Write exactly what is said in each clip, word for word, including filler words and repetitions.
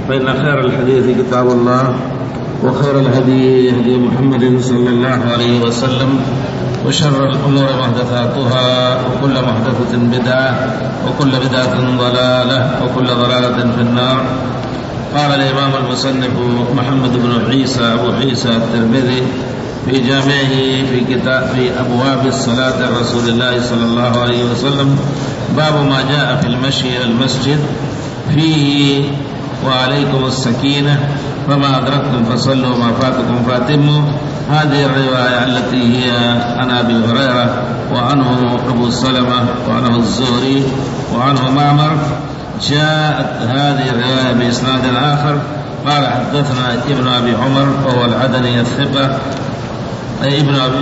فإن خير الحديث كتاب الله، وخير الهدي هدي محمد صلى الله عليه وسلم، وشر الأمور محدثاتها، وكل محدثة بدعة، وكل بدعة ضلالة، وكل ضلالة في النار. قال الإمام المصنف محمد بن عيسى أبو عيسى الترمذي في جامعه في كتاب في أبواب الصلاة رسول الله صلى الله عليه وسلم: باب ما جاء في المشي إلى المسجد فيه وعليكم السكينة، فما أدركتم فصلوا وما فاتكم فاتموا. هذه الرواية التي هي عن أبي هريرة وعنه أبو سلمة وعنه الزهري وعنه معمر. جاءت هذه الرواية بإسناد آخر قال: حدثنا ابن أبي عمر وهو العدني الثقة، أي ابن أبي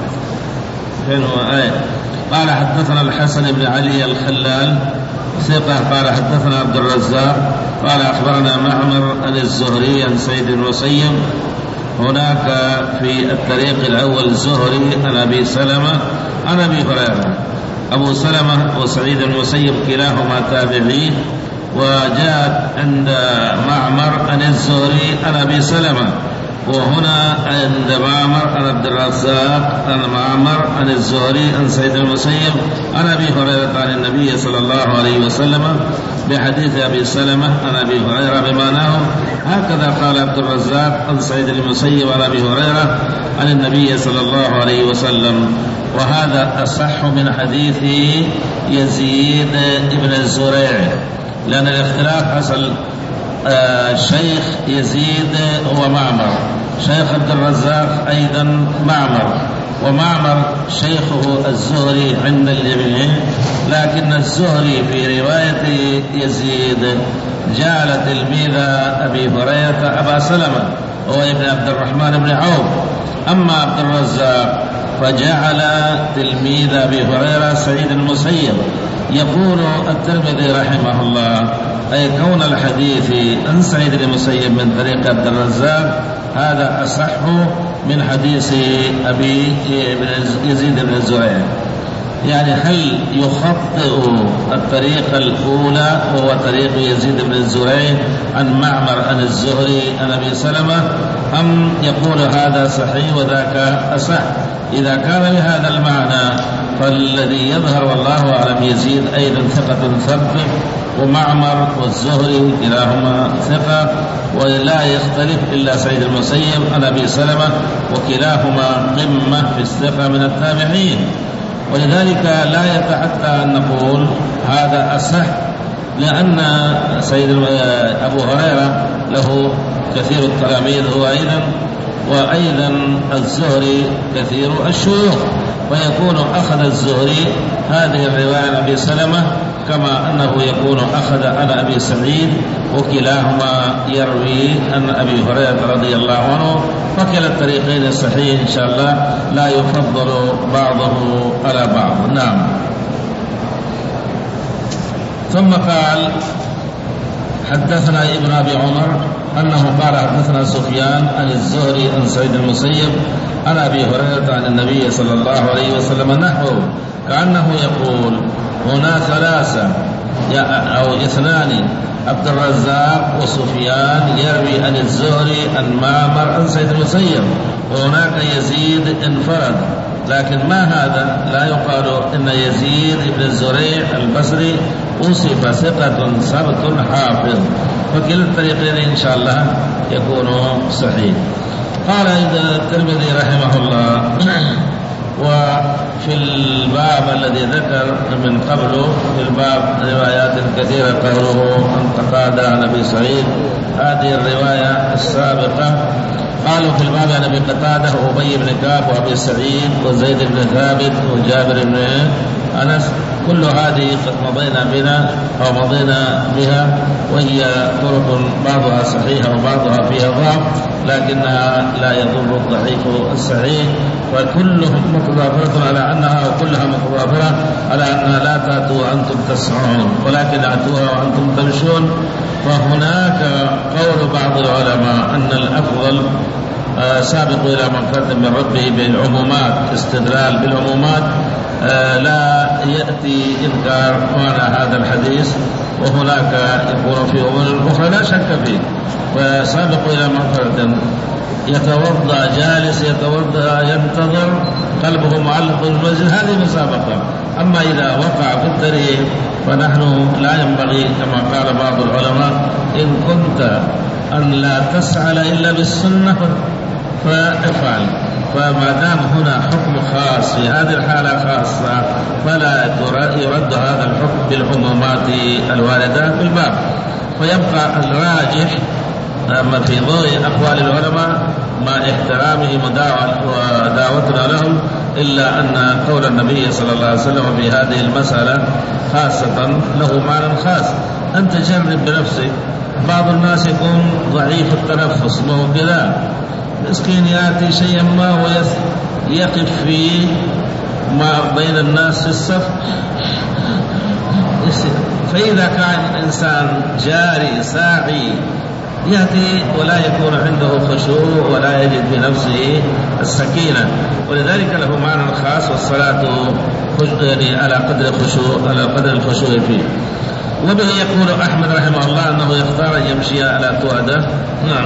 فين هو آية. قال: حدثنا الحسن بن علي الخلال ثقة قال: حدثنا عبد الرزاق قال: أخبرنا معمر عن الزهري عن سعيد المسيب. هناك في الطريق الأول الزهري عن أبي سلمة عن أبي هريرة. أبو سلمة وسعيد المسيب كلاهما تابعي، وجاءت عند معمر عن الزهري عن أبي سلمة، وهنا عند معمر عن عبد الرزاق عن معمر عن الزهري عن سعيد المسيب عن أبي هريرة عن النبي صلى الله عليه وسلم بحديث أبي سلمة عن أبي هريرة بمعناه. هكذا قال عبد الرزاق عن سعيد المسيب عن أبي هريرة عن النبي صلى الله عليه وسلم، وهذا أصح من حديث يزيد بن الزريع، لأن الاختلاف حصل آه شيخ يزيد هو معمر، شيخ عبد الرزاق أيضا معمر، ومعمر شيخه الزهري عند الجميع، لكن الزهري في رواية يزيد جعل تلميذ أبي هريرة أبا سلمة هو ابن عبد الرحمن بن عوف، أما عبد الرزاق فجعل تلميذ أبي هريرة سعيد المسيب. يقول الترمذي رحمه الله: أي كون الحديث عن سعيد المسيب من طريق عبد الرزاق هذا أصح من حديث أبي يزيد بن الزريع. يعني هل يخطئ الطريقة الأولى وهو طريق يزيد بن الزريع عن معمر عن الزهري عن أبي سلمة، أم يقول هذا صحيح وذاك أصح؟ إذا كان بهذا المعنى فالذي يظهر والله أعلم يزيد أيضا ثقة ثبت، ومعمر والزهري كلاهما ثقة، ولا يختلف إلا سعيد المسيب عن أبي سلمة، وكلاهما قمة في الثقة من التابعين. ولذلك لا يتحتى أن نقول هذا أصح، لأن سيد أبو هريرة له كثير التلاميذ هو أيضا، وأيضا الزهري كثير الشيوخ، ويكون أخذ الزهري هذه الرواية عن أبي سلمة كما أنه يكون أخذ عن أبي سعيد، وكلاهما يروي عن أبي هريرة رضي الله عنه، فكلا الطريقين الصحيح إن شاء الله لا يفضل بعضه على بعض. نعم. ثم قال: حدثنا ابن أبي عمر أنه قال: حدثنا سفيان عن الزهري عن سعيد المسيب عن أبي هريرة عن النبي صلى الله عليه وسلم نحوه، كأنه يقول: هنا ثلاثة أو اثنان، عبد الرزاق وسفيان يروي عن الزهري عن معمر عن سعيد المسيب، وهناك يزيد انفرد. لكن ما هذا؟ لا يقال إن يزيد بن الزريع البصري وصف ثقة ثبت حافظ، فكلا الطريقين إن شاء الله يكون صحيح. قال الترمذي رحمه الله: وفي الباب الذي ذكر من قبله في الباب روايات كثيرة قوله عن قتادة عن أبي سعيد، هذه الرواية السابقة. قالوا في الباب عن أبي قتادة وأبي بن كعب وأبي سعيد وزيد بن ثابت وجابر بن أنس، كل هذه قد مضينا بنا أو مضينا بها، وهي طرق بعضها صحيحة وبعضها فيها ضعف، لكنها لا يضر الضعيف الصحيح، وكلهم متضافرة على أنها وكلها متضافرة على أنها لا تأتوا وأنتم تسعون، ولكن أتوها وأنتم تمشون. وهناك قول بعض العلماء أن الأفضل سابق إلى مغفرة من ربه بالعمومات، استدلال بالعمومات، لا يأتي إنكار معنى هذا الحديث، وهناك يكون في أمور أخرى لا شك فيه. فسابقوا إلى مغفرة، يتوضأ جالس، يتوضأ ينتظر، قلبه معلق بالمسجد، هذه مسابقة. أما إذا وقع في الطريق فنحن لا ينبغي كما قال بعض العلماء: إن كنت أن لا تسعى إلا بالسنة فافعل. فما دام هنا حكم خاص في هذه الحالة خاصة فلا يرد هذا الحكم بالعمومات الواردة في الباب. فيبقى الراجح أما في ضوء أقوال العلماء مع احترامهم ودعوتنا لهم، إلا أن قول النبي صلى الله عليه وسلم في هذه المسألة خاصة له معنى خاص. أنت جرب بنفسك، بعض الناس يكون ضعيف التنفس، ما هو كذا مسكين يأتي شيئا ما ويقف فيه ما بين الناس في الصف، فإذا كان الإنسان جاري ساعي يأتي ولا يكون عنده خشوع ولا يجد في نفسه السكينة، ولذلك له معنى خاص. والصلاة يعني على قدر الخشوع، على قدر الخشوع فيه. وبه يقول أحمد رحمه الله أنه يختار أن يمشي على تؤدة. نعم.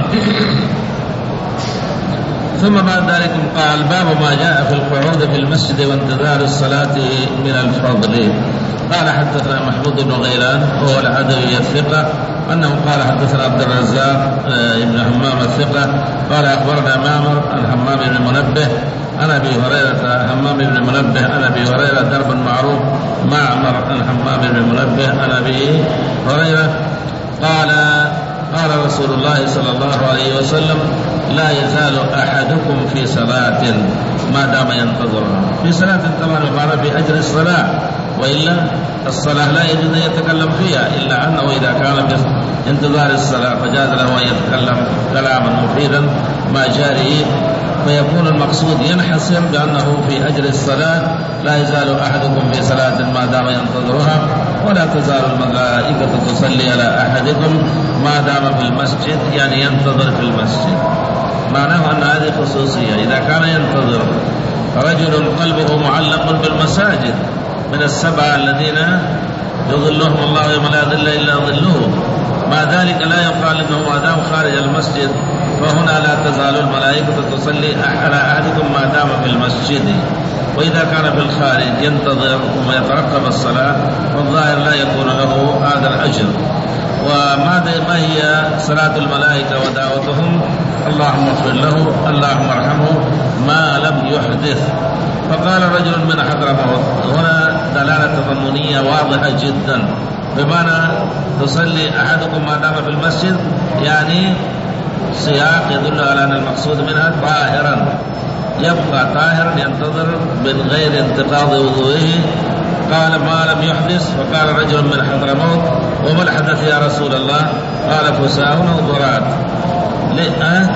ثم بعد ذلك قال: باب ما جاء في القعود في المسجد وانتظار الصلاة من الفضل. قال: حدثنا محمود بن غيلان وهو العدوي الثقة أنه قال: حدثنا عبد الرزاق بن همام الثقة قال: أخبرنا معمر عن همام بن منبه عن أبي هريرة. همام بن منبه عن أبي هريرة درب معروف. معمر عن همام بن منبه عن أبي هريرة قال: قال رسول الله صلى الله عليه وسلم: لا يزال أحدكم في صلاة ما دام ينتظرها. في صلاة طبعا وقال في أجر الصلاة، وإلا الصلاة لا يجوز أن يتكلم فيها، إلا أنه إذا كان في انتظار الصلاة فجاز له أن يتكلم كلاما مفيدا ما جاره، فيكون المقصود ينحصر بأنه في أجر الصلاة لا يزال أحدكم في صلاة ما دام ينتظرها، ولا تزال الملائكة تصلي على أحدكم ما دام في المسجد، يعني ينتظر في المسجد. معناه أن هذه خصوصية. إذا كان ينتظر رجل قلبه معلق بالمساجد من السبعة الذين يظلهم الله يوم لا ظل إلا ظله، مع ذلك لا يقال أنه ما دام خارج المسجد، فهنا لا تزال الملائكة تصلي على أحدكم ما دام في المسجد. وإذا كان في الخارج ينتظر ويترقب الصلاة فالظاهر لا يكون له هذا الأجر. وماذا ما هي صلاة الملائكة ودعوتهم؟ اللهم اغفر له، اللهم ارحمه ما لم يحدث. فقال رجل من حضرموت، هنا دلالة تضمنية واضحة جدا، بمعنى تصلي أحدكم ما دام في المسجد، يعني سياق يدل على أن المقصود منها طاهرا، يبقى طاهرا ينتظر من غير انتقاض وضوئه. قال: ما لم يحدث. فقال رجل من حضرموت: وما الحدث يا رسول الله؟ قال: فساء أو ضرات. أه؟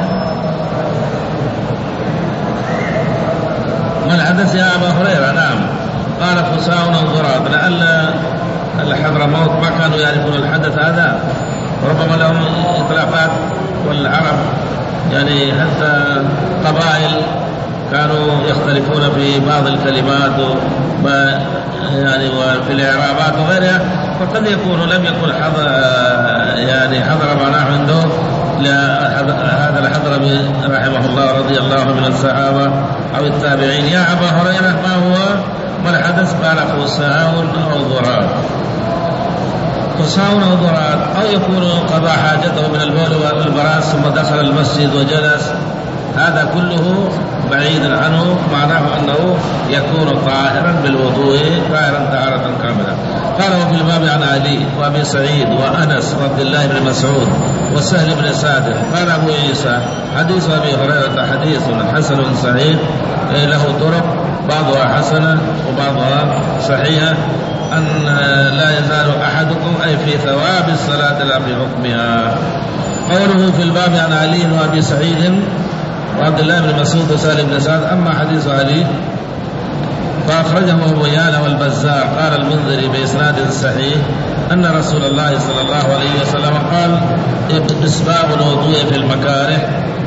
ما الحدث يا أبا هريرة؟ نعم. قال: فساء أو ضرات، لأن الحضرموت ما كانوا يعرفون الحدث هذا، ربما لهم إطلاقات، والعرب يعني حتى قبائل كانوا يختلفون في بعض الكلمات وما يعني وفي الإعرابات وغيرها، فقد يكون لم يكن حضر يعني حضر معناه عنده هذا الحضر رحمه الله رضي الله عنه من الصحابة أو التابعين. يا أبا هريرة ما هو ما الحدث؟ قال: فساء أو ضرار. فساء أو ضرار، أو يكون قضى حاجته من البول والبراز ثم دخل المسجد وجلس، هذا كله بعيد عنه، معناه أنه يكون طاهرا بالوضوء طاهرا طهارة كاملة. قال: وفي الباب عن علي وأبي سعيد وأنس وعبد الله بن مسعود وسهل بن سعد. قال أبو عيسى: حديث أبي هريرة حديث حسن صحيح له طرق، بعضها حسنة وبعضها صحيحة، أن لا يزال أحدكم أي في ثواب الصلاة لا في حكمها. قوله في الباب عن علي وأبي سعيد وعبد الله بن مسعود وسهل بن سعد. أما حديث علي فأخرجه أبو يعلى والبزار. قال المنذري بإسناد صحيح أن رسول الله صلى الله عليه وسلم قال: إسباب الوضوء في المكاره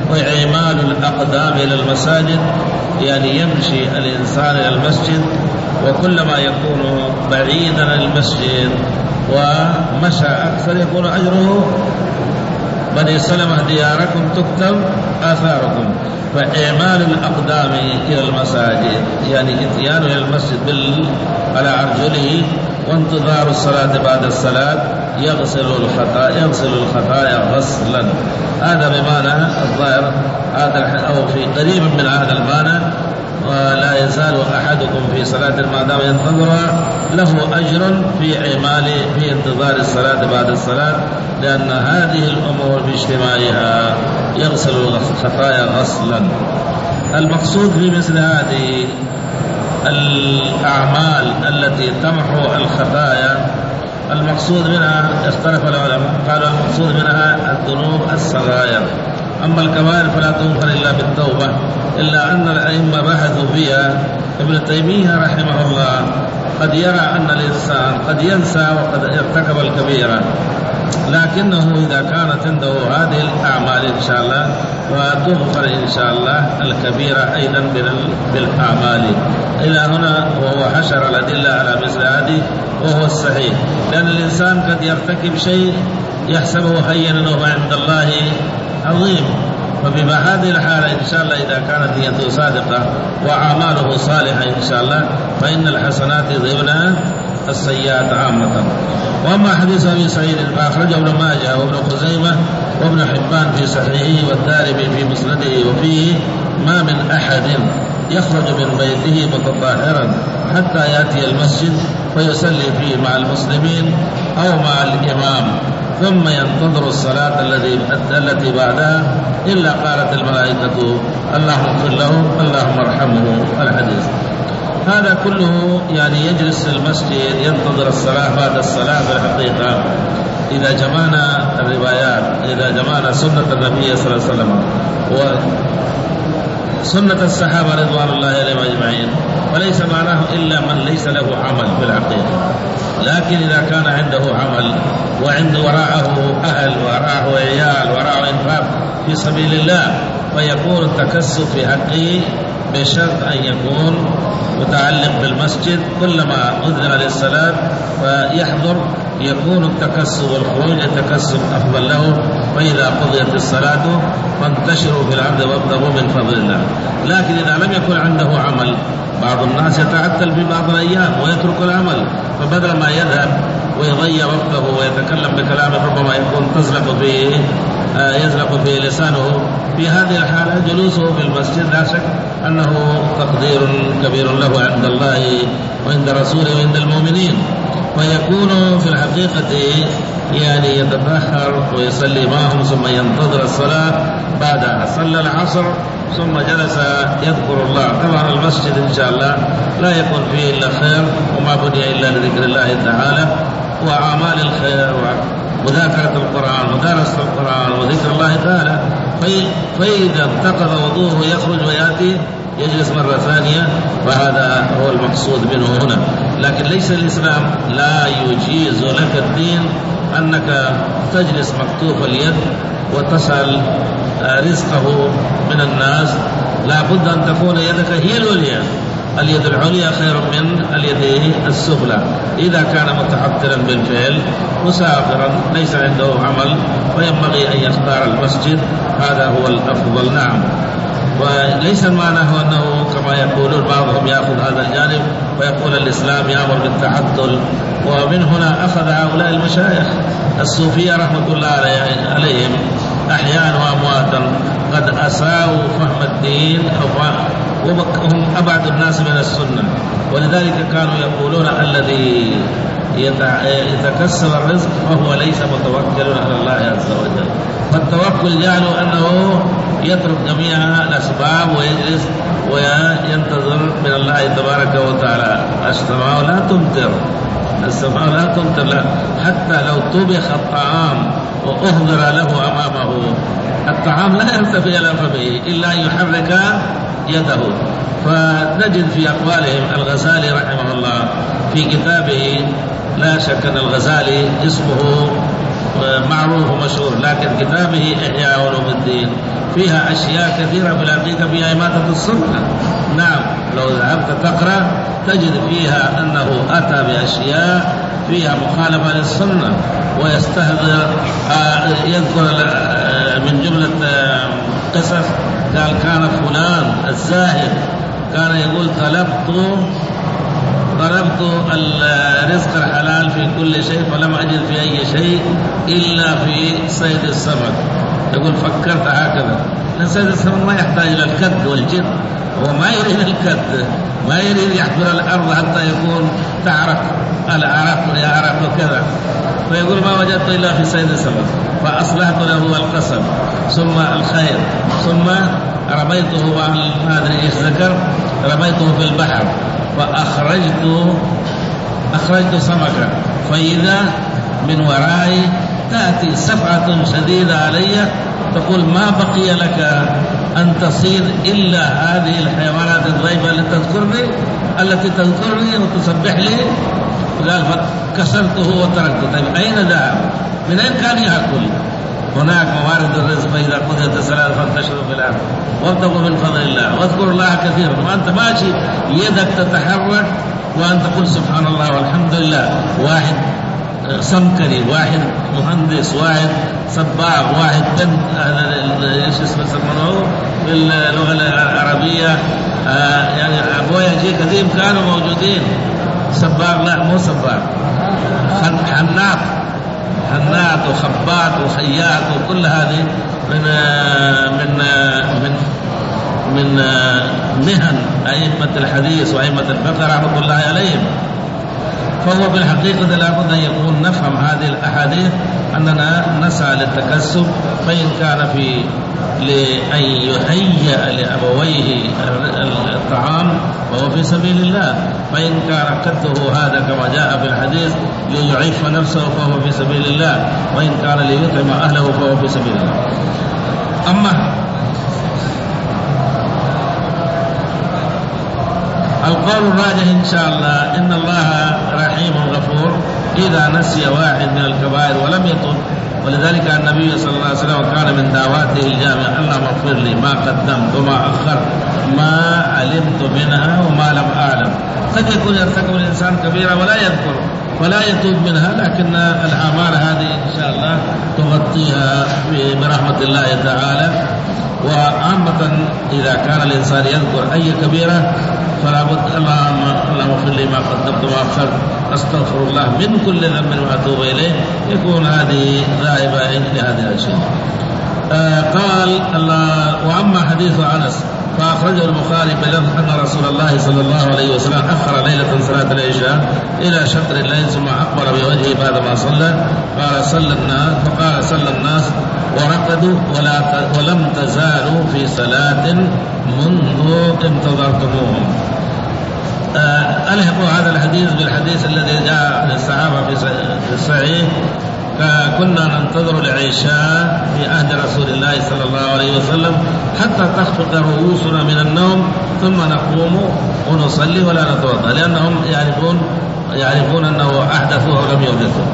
وإعمال الأقدام إلى المساجد، يعني يمشي الإنسان إلى المسجد وكلما يكون بعيدا عن المسجد ومشى أكثر يكون أجره. بني سلمة دياركم تكتب آثاركم. فإعمال الأقدام إلى المساجد يعني إتيان إلى المسجد بال... على أرجله وانتظار الصلاة بعد الصلاة يغسل الخطايا يغسل الخطايا غسلا. هذا بمعنى الظاهر هذا أو في قريب من هذا المعنى. ولا يزال أحدكم في صلاة ما دام ينتظرها له أجر في إعمال في انتظار الصلاة بعد الصلاة، لأن هذه الأمور باجتماعها يغسل الخطايا غسلا. المقصود في مثل هذه الأعمال التي تمحو الخطايا المقصود منها اختلف العلماء، قالوا المقصود منها الذنوب الصغائر، أما الكبائر فلا تغفر إلا بالتوبة، إلا أن الأئمة بحثوا فيها. ابن تيمية رحمه الله قد يرى أن الإنسان قد ينسى وقد ارتكب الكبيرة، لكنه إذا كانت عنده هذه الأعمال إن شاء الله وتغفر إن شاء الله الكبيرة أيضا بالأعمال. إلى هنا وهو حشر الأدلة على مثل هذه وهو الصحيح، لأن الإنسان قد يرتكب شيء يحسبه هينا وعند الله عظيم، فبما هذه الحالة إن شاء الله إذا كانت نيته صادقة وأعماله صالحة إن شاء الله فإن الحسنات يذهبن السيئات عامة. وأما حديث أبي سعيد فأخرجه ابن ماجه وابن خزيمة وابن حبان في صحيحه والدارمي في مسنده وفيه: ما من أحد يخرج من بيته متطهرا حتى يأتي المسجد فيصلي فيه مع المسلمين أو مع الإمام ثم ينتظر الصلاة التي بعدها إلا قالت الملائكة اللهم اغفر له اللهم ارحمه. الحديث هذا كله يعني يجلس في المسجد ينتظر الصلاة بعد الصلاة. في الحقيقة إذا جمعنا الروايات إذا جمعنا سنة النبي صلى الله عليه وسلم وسنة الصحابة رضوان الله عليهم أجمعين وليس معناه إلا من ليس له عمل في الحقيقة، لكن إذا كان عنده عمل وعند وراءه أهل وراءه عيال وراءه إنفاق في سبيل الله فيكون التكسب في حقه بشرط أن يكون متعلق بالمسجد. كلما أذن للصلاة فيحضر يكون التكسب والخروج التكسب أفضل له. فإذا قضيت الصلاة فانتشروا في الأرض وابتغوا من فضل الله. لكن إذا لم يكن عنده عمل بعض الناس يتعطل في بعض الأيام ويترك العمل، فبدل ما يذهب ويضيع وقته ويتكلم بكلام ربما يكون تزلق فيه آه يزلق فيه لسانه، في هذه الحالة جلوسه في المسجد لا شك أنه تقدير كبير له عند الله وعند رسوله وعند المؤمنين. ويكون في الحقيقة يعني يتبخر ويصلي معهم ثم ينتظر الصلاة بعدها. صلى العصر ثم جلس يذكر الله. طبعا المسجد إن شاء الله لا يكون فيه إلا خير وما بني إلا لذكر الله تعالى وأعمال الخير ومذاكرة القرآن ودراسة القرآن وذكر الله تعالى. في فإذا انتقض وضوءه يخرج ويأتي يجلس مرة ثانية، وهذا هو المقصود منه هنا. لكن ليس الإسلام لا يجيز لك الدين أنك تجلس مكتوف اليد وتسأل رزقه من الناس. لا بد أن تكون يدك هي العليا، اليد العليا خير من اليد السفلى. إذا كان متحضرا بالفعل مسافرا ليس عنده عمل وينبغي أن يختار المسجد، هذا هو الأفضل. نعم. وليس المعنى هو أنه كما يقولون بعضهم يأخذ هذا الجانب ويقول الإسلام يأمر بالتعدل، ومن هنا أخذ هؤلاء المشايخ الصوفية رحمة الله عليهم أحيانا وأمواتا قد أساءوا فهم الدين وهم أبعد الناس من السنة. ولذلك كانوا يقولون الذي يتكسب الرزق وهو ليس متوكل على الله عز وجل. فالتوكل جعلوا أنه يترك جميع الأسباب ويجلس وينتظر من الله تبارك وتعالى. السماء لا تمطر السماء لا تمطر لا. حتى لو طبخ الطعام وأهدر له أمامه الطعام لا يرتفع إلى فمه إلا أن يحرك يده. فنجد في أقوالهم الغزالي رحمه الله في كتابه، لا شك أن الغزالي اسمه معروف ومشهور، لكن كتابه إحياء علوم الدين فيها أشياء كثيرة في الحقيقة فيها إماتة السنة. نعم، لو ذهبت تقرأ تجد فيها أنه أتى بأشياء فيها مخالفة للسنة ويستهدر يذكر من جملة قصص. قال كان فلان الزاهد كان يقول طلبت طلبت الرزق الحلال في كل شيء فلم أجد في أي شيء إلا في صيد السمك. يقول فكرت هكذا، لأن صيد السمك ما يحتاج إلى الكد والجد، هو ما يريد الكد، ما يريد يحفر الأرض حتى يكون تعرف العرق يعرق وكذا، فيقول ما وجدت إلا في صيد السمك فأصلحت له القسم ثم الخير ثم رميته، ما أدري إيش ذكر، رميته في البحر فأخرجت أخرجت سمكة، فإذا من ورائي تأتي سفعة شديدة علي تقول ما بقي لك أن تصيد إلا هذه الحيوانات الضيفة التي تذكرني التي تذكرني وتسبح لي. قال فكسرته وتركته. طيب أين ذهب؟ من أين كان يأكل؟ هناك موارد الرزق، فإذا قضيت الصلاة فانتشروا في الأرض وابتغوا من فضل الله واذكروا الله كثيرا. وأنت ماشي يدك تتحرك وأنت تقول سبحان الله والحمد لله. واحد سمكري، واحد مهندس، واحد صباغ، واحد بنت ايش اسمه يسمونه باللغة العربية آه يعني أبويا جي قديم كانوا موجودين. صباغ لا مو صباغ، حناط حناط وخباط وخياط وكل هذه من من من من مهن أئمة الحديث وأئمة الفقه رحمة الله عليهم. فهو في الحقيقة لابد أن يكون نفهم هذه الأحاديث أننا نسعى للتكسب، فإن كان في لأن يهيئ لأبويه الطعام فهو في سبيل الله، فإن كان كده هذا كما جاء في الحديث ليعيف نفسه فهو في سبيل الله، وإن كان ليطعم أهله فهو في سبيل الله. أما القول الراجح إن شاء الله إن الله رحيم غفور إذا نسي واحد من الكبائر ولم يتب. ولذلك النبي صلى الله عليه وسلم كان من دعواته الجامعة اللهم اغفر لي ما قدمت وما أخرت ما علمت منها وما لم أعلم. قد يكون يرتكب الإنسان كبيرة ولا يذكر ولا يتوب منها، لكن الأعمال هذه إن شاء الله تغطيها برحمة الله تعالى. وعامة إذا كان الإنسان يذكر أي كبيرة فلا بد اللهم اللهم اغفر لي ما قدمت وما أخرت أستغفر الله من كل ذنب وأتوب إليه، يكون هذه ذائبة عند هذه الأشياء. آه قال الله. وأما حديث أنس فأخرجه البخاري بلفظ أن رسول الله صلى الله عليه وسلم أخر ليلة صلاة العشاء إلى شطر الليل ثم أقبل بوجهه بعدما صلى قال صلى الناس فقال صلى الناس ورقدوا ولا ولم تزالوا في صلاة منذ انتظرتموهم. آه ألحقوا هذا الحديث بالحديث الذي جاء عن الصحابة في الصحيح. كنا ننتظر العشاء في عهد رسول الله صلى الله عليه وسلم حتى تخفق رؤوسنا من النوم ثم نقوم ونصلي ولا نتوضأ، لأنهم يعرفون يعرفون أنه أحدثوا ولم يحدثوا.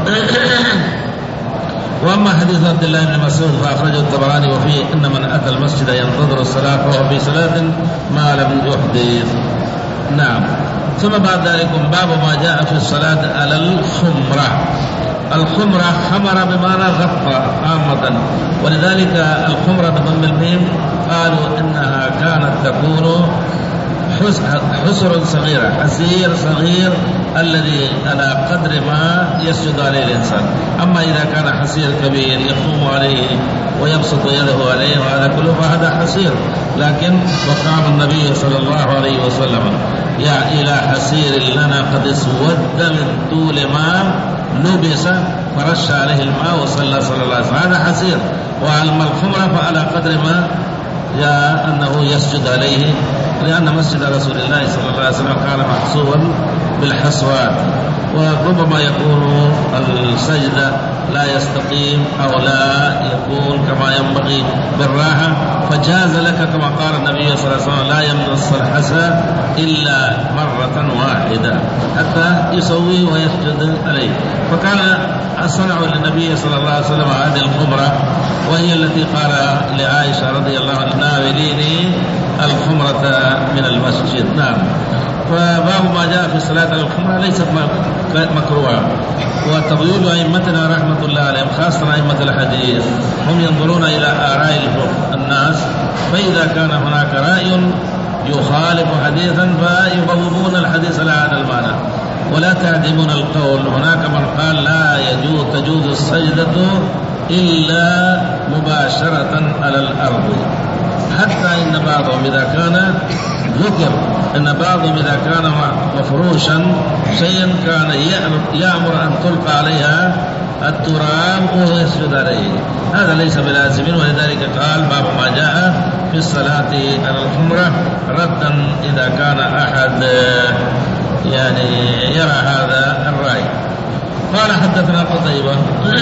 وأما حديث عبد الله بن مسعود فأخرجه الطبراني وفيه إن من أتى المسجد ينتظر الصلاة فهو في صلاة ما لم يحدث. نعم. ثم بعد ذلك باب ما جاء في الصلاة على الخمرة. الخمرة خمر بمعنى غطى عامة، ولذلك الخمرة بضم الميم قالوا إنها كانت تكون حسر صغيرة، حسير صغير الذي على قدر ما يسجد عليه الإنسان. أما إذا كان حسير كبير يقوم عليه ويبسط يده عليه وهذا كله فهذا حسير. لكن وقام النبي صلى الله عليه وسلم يا إلى حسير لنا قد اسود من طول ما لبس فرش عليه الماء وصلى صلى الله عليه وسلم، هذا حسير. وأما الخمرة فعلى قدر ما جاء أنه يسجد عليه، لأن مسجد رسول الله صلى الله عليه وسلم كان محصورا بالحصوات، وربما يكون السجدة لا يستقيم أو لا يكون كما ينبغي بالراحة، فجاز لك كما قال النبي صلى الله عليه وسلم لا يمتص الحسى إلا مرة واحدة حتى يسوي ويسجد عليه. فكان صنعوا للنبي صلى الله عليه وسلم هذه الخمرة، وهي التي قال لعائشة رضي الله عنها ناوليني الخمرة من المسجد. نعم. فباب ما جاء في الصلاة على الخمرة ليست مكروهة. وتضييل أئمتنا رحمة الله عليهم خاصة أئمة الحديث هم ينظرون إلى آراء الناس، فإذا كان هناك رأي يخالف حديثا فيبوبون الحديث على هذا المعنى ولا تعدمون القول. هناك من قال لا يجوز تجوز السجدة إلا مباشرة على الأرض، حتى إن بعضهم إذا كان ذكر إن بعضهم إذا كان مفروشا شيئا كان يأمر أن تلقى عليها التراب وهو يسجد عليه، هذا ليس بلازم. ولذلك قال باب ما جاء في الصلاة على الخمرة ردا إذا كان أحد يعني يرى هذا الرأي. قال حدثنا قتيبة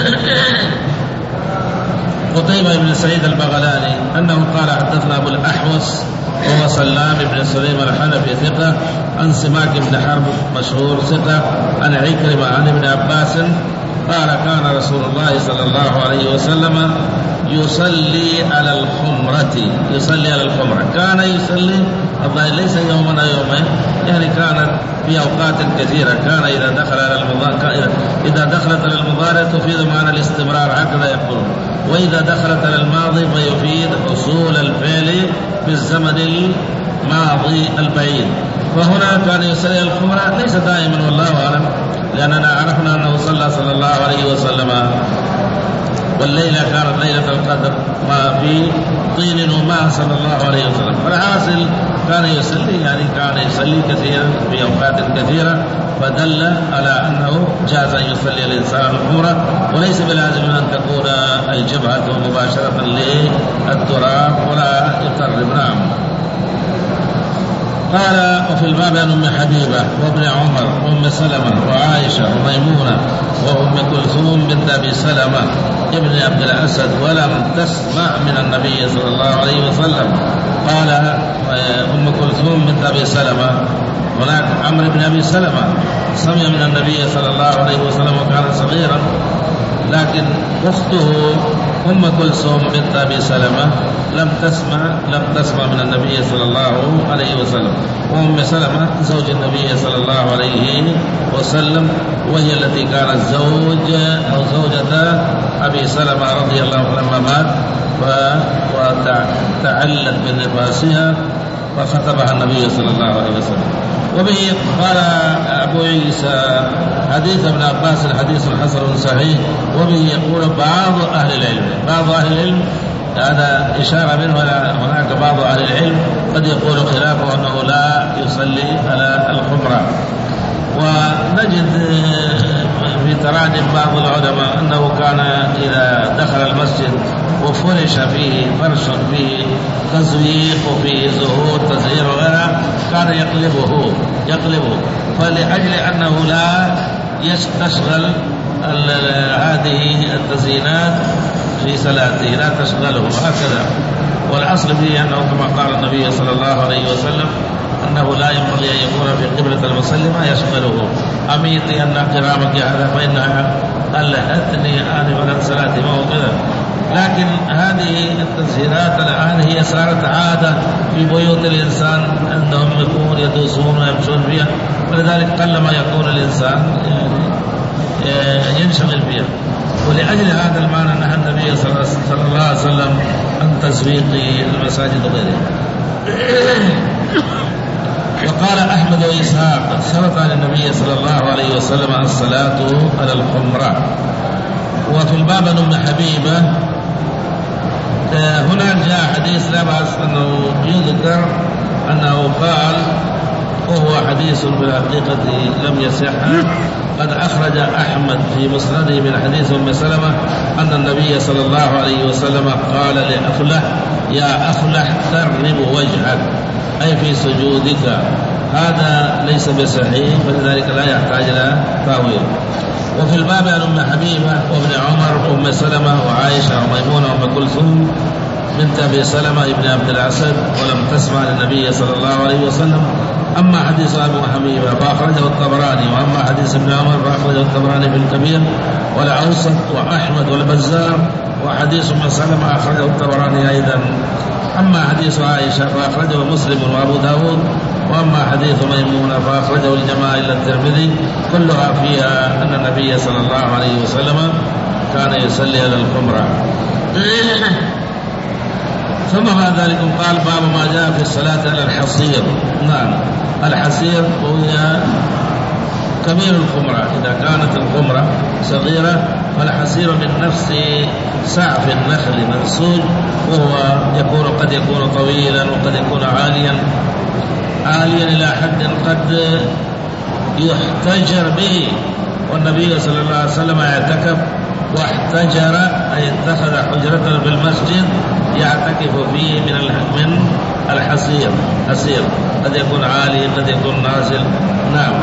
قتيبة بن سعيد البغلاني أنه قال حدثنا أبو الأحوص وهو سلام بن سليم الحنفي ثقة، عن سماك بن حرب مشهور ثقة، عن عكرمة عن ابن عباس قال كان رسول الله صلى الله عليه وسلم يصلي على الخمرة يصلي على الخمرة كان يصلي الظاهر ليس يوما يومين، يعني كانت في أوقات كثيرة. كان إذا دخل على المضارع إذا دخلت على المضارع تفيد معنى الاستمرار هكذا يقولون، وإذا دخلت على الماضي فيفيد حصول الفعل في الزمن الماضي البعيد. فهنا كان يصلي الخمرة ليس دائما والله أعلم، لأننا عرفنا أنه صلى صلى الله عليه وسلم والليلة كانت ليلة القدر ما في طين وماء صلى الله عليه وسلم. فالحاصل كان يصلي يعني كان يصلي كثيرا في أوقات كثيرة، فدل على أنه جاز أن يصلي الإنسان الخمرة، وليس بلازم أن تكون الجبهة مباشرة للتراب ولا يقرب. نعم. قال وفي الباب عن أم حبيبة وابن عمر وأم سلمة وعائشة وميمونة وأم كلثوم بنت أبي سلمة ابن عبد الأسد ولم تسمع من النبي صلى الله عليه وسلم. قال أم كلثوم بنت أبي سلمة هناك عمرو بن أبي سلمة سمع من النبي صلى الله عليه وسلم وكان صغيرا، لكن أخته أم كلثوم بنت أبي سلمة لم تسمع لم تسمع من النبي صلى الله عليه وسلم. وأم سلمة زوج النبي صلى الله عليه وسلم، وهي التي كانت زوج أو زوجة أبي سلمة رضي الله عنه لما مات وتعلت بنفاسها فخطبها النبي صلى الله عليه وسلم. وبه قال أبو عيسى حديث ابن عباس الحديث الحسن صحيح. وبه يقول بعض أهل العلم بعض أهل العلم هذا إشارة منه هناك بعض أهل العلم قد يقول خلافه أنه لا يصلي على الخمرة. ونجد في تراجم بعض العلماء أنه كان إذا دخل المسجد وفرش فيه فرش فيه تزويق وفيه زهور تزهير وغيرها كان يقلبه يقلبه فلأجل أنه لا يستشغل هذه التزيينات في صلاته لا تشغله هكذا. والأصل فيه أنه كما قال النبي صلى الله عليه وسلم أنه لا ينبغي أن يكون في قبلة المصلي ما يشغله. أميتي أن كرامك هذا فإنها ألهتني آنفا عن صلاتي ما هو كذا. لكن هذه التزهيرات الآن هي صارت عادة في بيوت الإنسان أنهم يكون يدوسون ويمشون فيها، ولذلك قلما يكون الإنسان يعني ينشغل فيها. ولأجل هذا المعنى نهى النبي صلى الله عليه وسلم عن تزويق المساجد وغيرها. وقال أحمد وإسحاق ثبت عن النبي صلى الله عليه وسلم الصلاة على الخمرة. وفي الباب عن أم حبيبة هنا جاء حديث لا بأس أنه يذكر أنه قال وهو حديث بالحقيقة لم يصح. قد أخرج أحمد في مسنده من حديث أم سلمة أن النبي صلى الله عليه وسلم قال لأفلح يا أفلح قرب وجهك أي في سجودك. هذا ليس بصحيح فلذلك لا يحتاج إلى تأويل. وفي الباب عن أم حبيبة وابن عمر وأم سلمة وعائشة وميمونة وأم كلثوم بنت أبي سلمة ابن عبد الأسد ولم تسمع للنبي صلى الله عليه وسلم. أما حديث أبو حبيبة فأخرجه الطبراني، وأما حديث ابن عمر فأخرجه الطبراني في الكبير والأوسط وأحمد والبزار، وحديث أم سلمة أخرجه الطبراني أيضا. أما حديث عائشة فأخرجه مسلم وأبو داود وأما حديث ميمونة فأخرجه الجماعة إلا الترمذي كلها فيها أن النبي صلى الله عليه وسلم كان يصلي على الخمرة. ثم بعد ذلك قال باب ما جاء في الصلاة على الحصير. نعم الحصير وهي كبير الخمرة، إذا كانت الخمرة صغيرة فالحصير من نفس سعف النخل منسوج، وهو يكون قد يكون طويلا وقد يكون عاليا عاليا إلى حد قد يحتجر به. والنبي صلى الله عليه وسلم اعتكف واحتجر أي اتخذ حجرة في المسجد يعتكف فيه من من الحصير. حصير قد يكون عالي قد يكون نازل. نعم.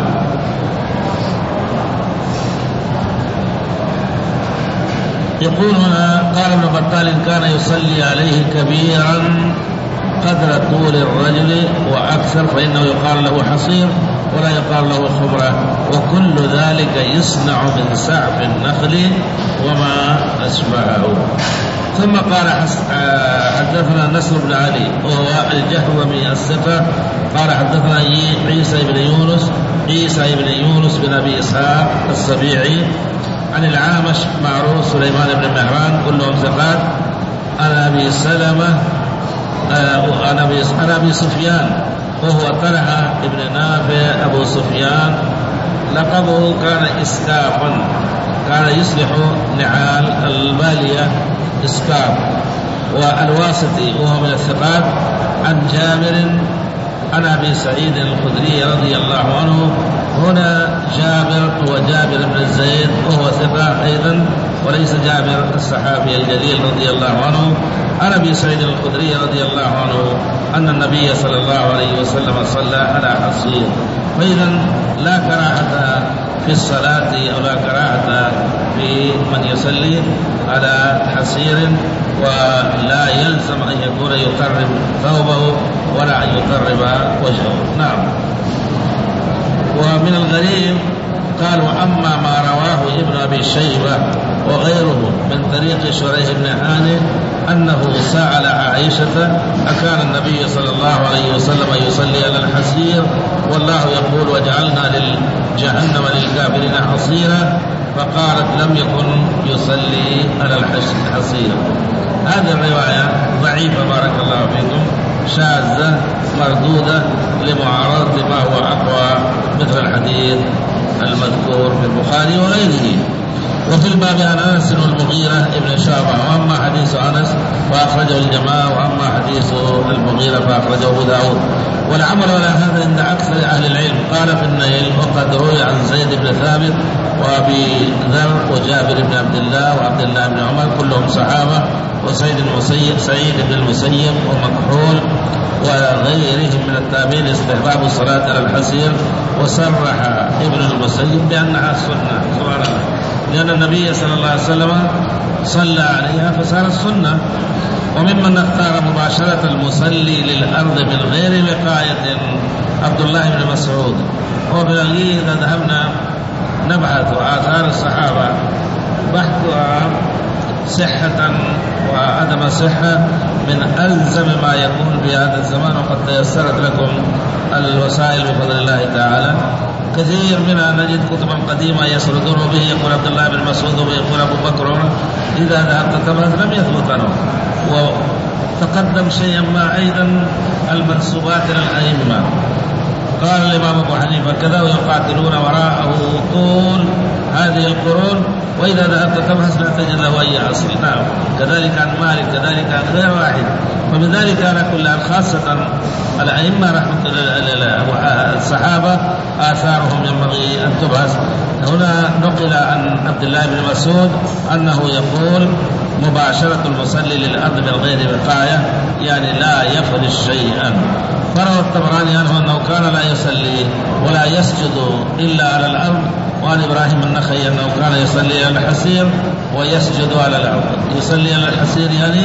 يقول هنا قال ابن بطال كان يصلي عليه كبيرا قدر طول الرجل وأكثر فإنه يقال له حصير ولا يقال له خمرة، وكل ذلك يصنع من سعف النخل وما أشبهه. ثم قال حدثنا نصر بن علي وهو الجهضمي الثقة قال حدثنا عيسى بن يونس عيسى بن يونس بن أبي إسحاق السبيعي عن العامش معروف سليمان بن مهران كلهم ثقات عن أبي سلمة عن أبي سفيان وهو طلحة بن نافع أبو سفيان لقبه كان إسكافا، كان يصلح نعال البالية إسكاف، والواسطي وهو من الثقات عن جابر عن أبي سعيد الخدري رضي الله عنه. هنا جابر هو جابر بن زيد وهو ثقة أيضا وليس جابر الصحابي الجليل رضي الله عنه. عن أبي سعيد الخدري رضي الله عنه أن النبي صلى الله عليه وسلم صلى على حصير. فإذا لا كراهة في الصلاة أو لا كراهة في من يصلي على حصير، ولا يلزم أن يكون يقرب ثوبه ولا أن يقرب وجهه. نعم. ومن الغريب قال وأما ما رواه ابن أبي شيبة وغيره من طريق شريح بن هانئ أنه سأل عائشة أكان النبي صلى الله عليه وسلم يصلي على الحصير والله يقول وجعلنا لجهنم للكافرين حصيرا، فقالت لم يكن يصلي على الحصير. هذه الرواية ضعيفة بارك الله فيكم، شاذة مردودة لمعارضة ما هو أقوى مثل الحديث المذكور في البخاري وغيره. وفي الباب عن أنس والمغيرة ابن شعبة، وأما حديث أنس فأخرجه الجماعة وأما حديث المغيرة فأخرجه أبو داود. والعمل على هذا عند أكثر أهل العلم. قال في النيل وقد روي عن زيد بن ثابت وأبي ذر وجابر بن عبد الله وعبد الله بن عمر كلهم صحابة، وسعيد المسيب سعيد بن المسيب ومكحول وغيرهم من التابعين استحباب الصلاة على الحصير. وصرح ابن المسيب بأنها سنة سبحان الله، لأن النبي صلى الله عليه وسلم صلى عليها فصارت سنة. وممن اختار مباشرة المصلي للأرض من غير وقاية عبد الله بن مسعود. وبالغيه إذا ذهبنا نبحث آثار الصحابة بحثها صحة وعدم صحة من ألزم ما يكون في هذا الزمان، وقد تيسرت لكم الوسائل بفضل الله تعالى. كثير منها نجد كتبا قديمة يسردون به، يقول عبد الله بن مسعود ويقول أبو بكر، إذا ذهبت تبحث لم يثبت عنه. وتقدم شيئا ما أيضا المنسوبات إلى الأئمة. قال الإمام أبو حنيفة كذا ويقاتلون وراءه طول هذه القرون، وإذا ذهبت تبحث لا تجد له أي أصل. نعم. كذلك عن مالك كذلك عن غير واحد. وبذلك على كل خاصة الأئمة رحمة الصحابة آثارهم ينبغي أن تبحث. هنا نقل عن عبد الله بن مسعود أنه يقول مباشرة المصلي للأرض من غير وقاية، يعني لا يفرش شيئا. فروى الطبراني عنه أنه كان لا يصلي ولا يسجد إلا على الأرض. وعن إبراهيم النخعي أنه كان يصلي على الحصير ويسجد على الأرض. يصلي على الحصير يعني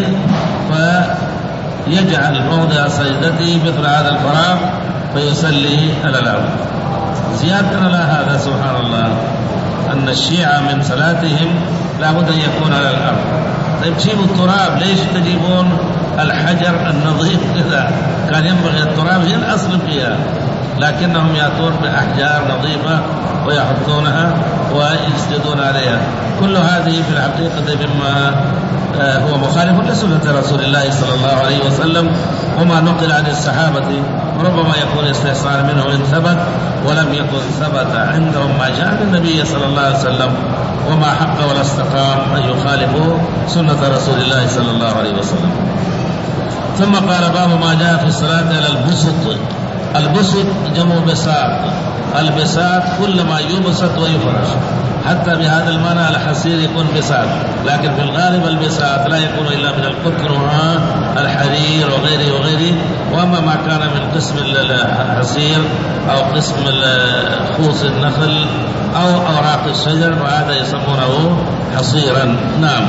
فيجعل موضع سجدته مثل هذا الفراغ فيصلي على الأرض. زيادة على هذا سبحان الله أن الشيعة من صلاتهم لابد أن يكون على الأرض. طيب جيبوا التراب، ليش تجيبون الحجر النظيف كذا؟ كان ينبغي التراب هي الأصل فيها. لكنهم يأتون بأحجار نظيفة ويحطونها ويسجدون عليها. كل هذه في الحقيقة مما هو مخالف لسنة رسول الله صلى الله عليه وسلم وما نقل عن الصحابة. ربما يكون استحسان منهم إن ثبت، ولم يكن ثبت عندهم ما جاء عن النبي صلى الله عليه وسلم، وما حق ولا استقام أن يخالفوا سنة رسول الله صلى الله عليه وسلم. ثم قال باب ما جاء في الصلاة على البسط. البسط جمع بساط. البساط كل ما يبسط ويفرش، حتى بهذا المعنى الحصير يكون بساط، لكن في الغالب البساط لا يكون إلا من القطن والحرير وغيره وغيره. وأما ما كان من قسم الحصير أو قسم خوص النخل أو أوراق الشجر فهذا يسمونه حصيرا. نعم.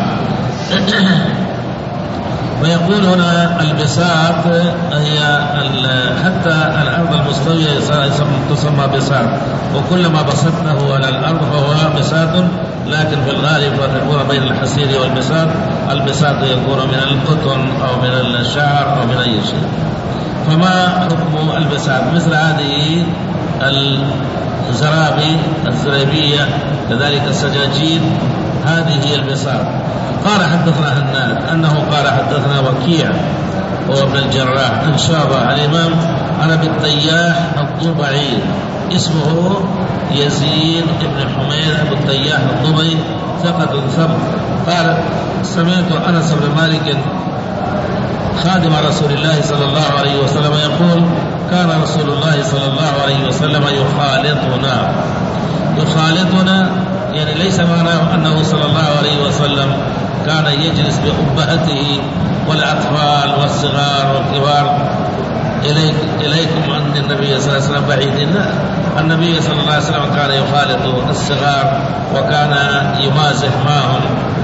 ويقول هنا البساط هي حتى الأرض المستوية تسمى بساط، وكلما بسطته على الأرض فهو بساط، لكن في الغالب تكون بين الحصير والبساط. البساط يكون من القطن أو من الشعر أو من أي شيء. فما حكم البساط؟ مثل هذه الزرابي الزريبية كذلك السجاجيد، هذه هي البساط. قال حدثنا هناد أنه قال حدثنا وكيع وابن الجراح أن شابه الإمام أنا بالطياح الضبعي، اسمه يزيد بن حميد أبو الطياح الضبعي ثقة ثبت. قال سمعت أنس بن مالك خادم رسول الله صلى الله عليه وسلم يقول كان رسول الله صلى الله عليه وسلم يخالطنا. يخالطنا يعني ليس معناه أنه صلى الله عليه وسلم كان يجلس بأبهته والأطفال والصغار والكبار إليك إليكم أن النبي صلى الله عليه وسلم بعيد. النبي صلى الله عليه وسلم كان يخالط الصغار وكان يمازح معهم.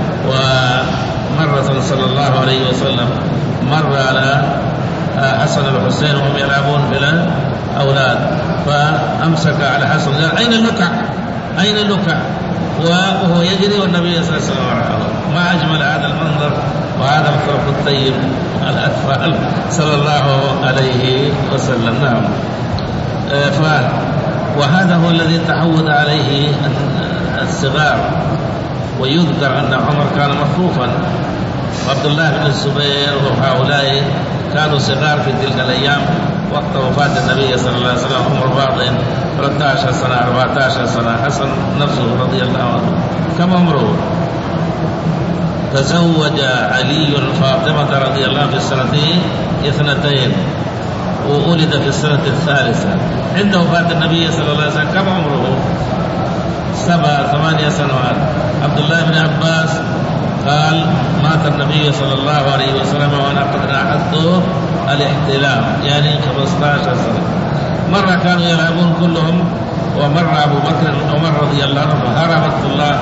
ومرة صلى الله عليه وسلم مر على حسن الحسين وهم يلعبون بلا أولاد، فأمسك على حسن قال أين اللكع أين اللكع وهو يجري والنبي صلى الله عليه وسلم معه. ما أجمل هذا المنظر وهذا الخلق الطيب الأطفال صلى الله عليه وسلم. نعم. ف وهذا هو الذي تعود عليه الصغار. ويذكر أن عمر كان مخوفا، وعبد الله بن الزبير وهؤلاء كانوا صغار في تلك الأيام وقت وفاة النبي صلى الله عليه وسلم، عمر بعضهم ثلاثة عشر سنة أربعة عشر سنة. حسن نفسه رضي الله عنه كم عمره؟ تزوج علي فاطمة رضي الله عنها في السنة اثنتين وولد في السنة الثالثة. عند وفاة النبي صلى الله عليه وسلم كم عمره؟ سبع ثمانية سنوات. عبد الله بن عباس قال مات النبي صلى الله عليه وسلم وأنا قد ناحظت الاحتلام، يعني خمسة عشر سنة. مرة كانوا يلعبون كلهم، ومر أبو بكر عمر رضي الله عنه هرب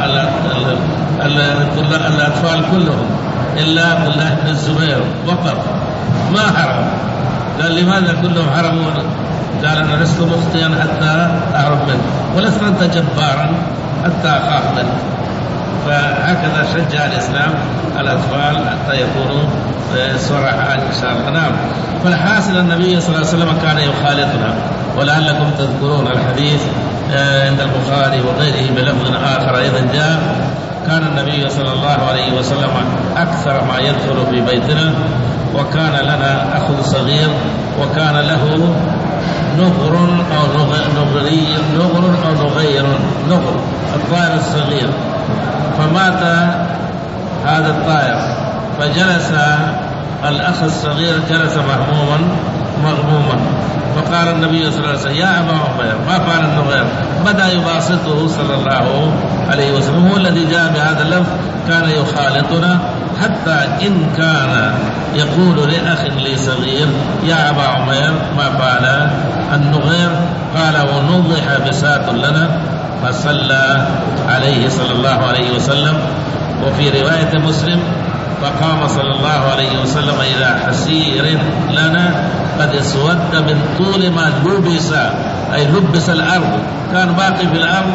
الأطفال كلهم إلا عبد الله بن الزبير وقف ما هرب. قال لماذا كلهم هربوا؟ قال أنا لست مخطئا حتى أهرب منه، ولست أنت جبارا حتى أخاف منه. فهكذا شجع الإسلام الأطفال حتى يكونوا صرحاء إن شاء الله. نعم. فالحاصل النبي صلى الله عليه وسلم كان يخالطنا، ولعلكم تذكرون الحديث عند البخاري وغيره بلفظ آخر أيضا جاء كان النبي صلى الله عليه وسلم أكثر ما يدخل في بيتنا، وكان لنا أخ صغير وكان له نغر أو نغري نغر أو نغير نغر الطائر الصغير. فمات هذا الطائر، فجلس الأخ الصغير جلس مهموما مغموما. فقال النبي صلى الله عليه وسلم يا أبا عمير ما فعل النغير؟ بدأ يباسطه صلى الله عليه وسلم. هو الذي جاء بهذا اللفظ كان يخالطنا، حتى إن كان يقول لأخ لي صغير يا أبا عمير ما فعل النغير؟ قال ونضح بساط لنا، فصلى عليه صلى الله عليه وسلم. وفي رواية مسلم فقام صلى الله عليه وسلم إلى حسير لنا قد اسود من طول ما لبس، أي لبس الأرض، كان باقي في الأرض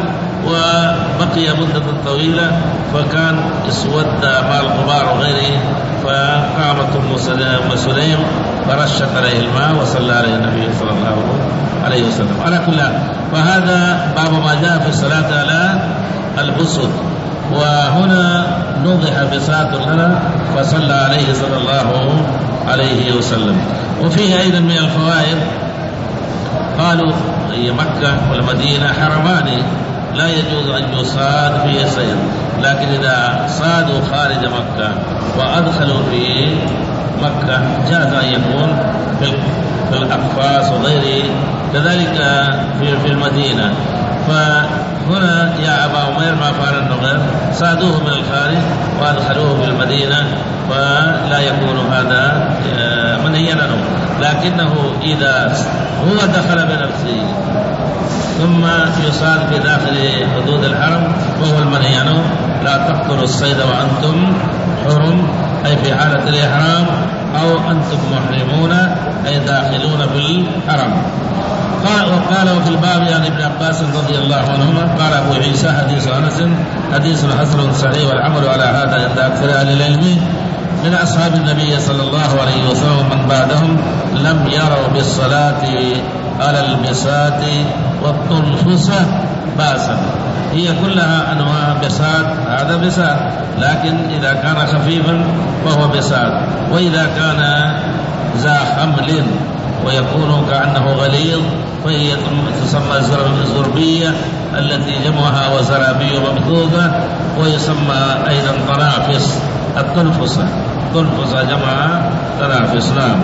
وبقي مدة طويلة فكان اسود مع الغبار وغيره، فقامت أم سليم فرشت عليه الماء وصلى عليه النبي صلى الله عليه وسلم. على كل حال فهذا باب ما جاء في الصلاة على البسط. وهنا نضح بساط لنا فصلى عليه صلى الله عليه وسلم. وفيه أيضا من الفوائد، قالوا هي مكة والمدينة حرمان لا يجوز أن يصاد فيه صيد، لكن إذا صادوا خارج مكة وأدخلوا في مكة جاز أن يكون في الأقفاص وغيره، كذلك في المدينة. فهنا يا أبا عمير ما فعل النغير، صادوه من الخارج وأدخلوه في المدينة، فلا يكون هذا منهيا عنه. لكنه إذا هو دخل بنفسه ثم يصاد في داخل حدود الحرم وهو المنهي عنه، لا تقتلوا الصيد وأنتم حرم، أي في حالة الإحرام، أو أنتم محرمون أي داخلون في الحرم. قال وقال وفي الباب يعني ابن عباس رضي الله عنهما قال أبو عيسى حديث أنس حديث حسن صحيح، والعمل على هذا عند أكثر أهل العلم من أصحاب النبي صلى الله عليه وسلم ومن بعدهم لم يروا بالصلاة على البساط والتنفسة باسا. هي كلها أنواع بساط، هذا بساط، لكن إذا كان خفيفا فهو بساط، وإذا كان ذا حمل ويكون كأنه غليظ فهي تسمى الزربية التي جمعها وزرابي ممدودة، ويسمى أيضا تنافس التنفسة، تنفسة جمعها تنافس. نعم.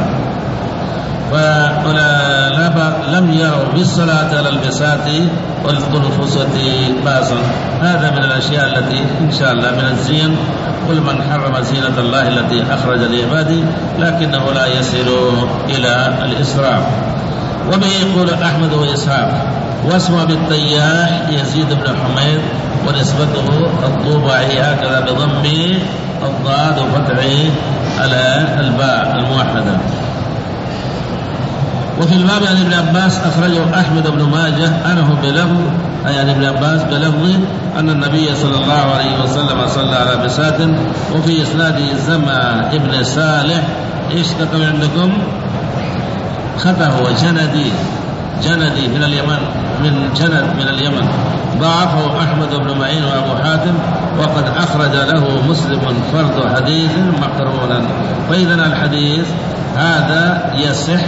فلم يروا بالصلاة على البساط والتنفسة باسا. هذا من الأشياء التي إن شاء الله من الزين، قل من حرم زينة الله التي أخرج لعباده لكنه لا يصل إلى الإسراف. وبه يقول أحمد وإسحاق، واسمه بالتياح يزيد بن حميد، ونسبته الطوبعي هكذا بضم الضاد وفتحه على الباء الموحدة. وفي الباب عن ابن عباس أخرجه أحمد بن ماجه أنه بلفظ، أي عن ابن عباس بلفظ أن النبي صلى الله عليه وسلم صلى على بساط. وفي إسناده زمع ابن صالح، إيش كتب عندكم؟ خطأ وجندي، جندي من اليمن، من جند من اليمن، ضعفه أحمد بن معين وأبو حاتم، وقد أخرج له مسلم فرد حديث مقرونا. فإذا الحديث هذا يصح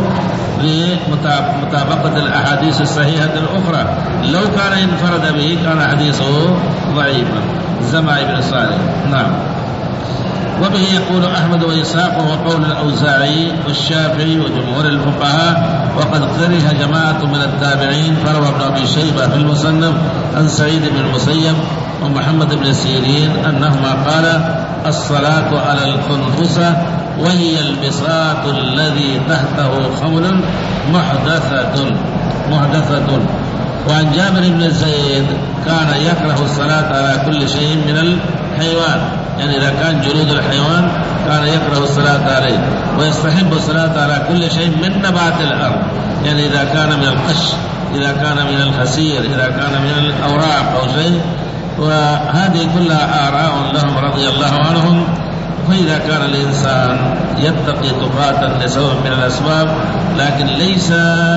بمطابقة الأحاديث الصحيحة الأخرى، لو كان انفرد به كان حديثه ضعيفا. زمع ابن صالح. نعم. وبه يقول أحمد وإسحاق، وهو قول الأوزاعي والشافعي وجمهور الفقهاء، وقد كره جماعة من التابعين، فروى ابن أبي شيبة في المصنف عن سعيد بن المسيب ومحمد بن سيرين أنهما قال الصلاة على الخنفسة وهي البساط الذي تحته خمل محدثة محدثة. وعن جابر بن زيد كان يكره الصلاة على كل شيء من الحيوان، يعني إذا كان جلود الحيوان كان يكره الصلاة عليه، ويستحب الصلاة على كل شيء من نبات الأرض، يعني إذا كان من القش، إذا كان من الخسير، إذا كان من الأوراق أو شيء. وهذه كلها آراء لهم رضي الله عنهم. فإذا كان الإنسان يتقي تقاة لسبب من الأسباب، لكن ليس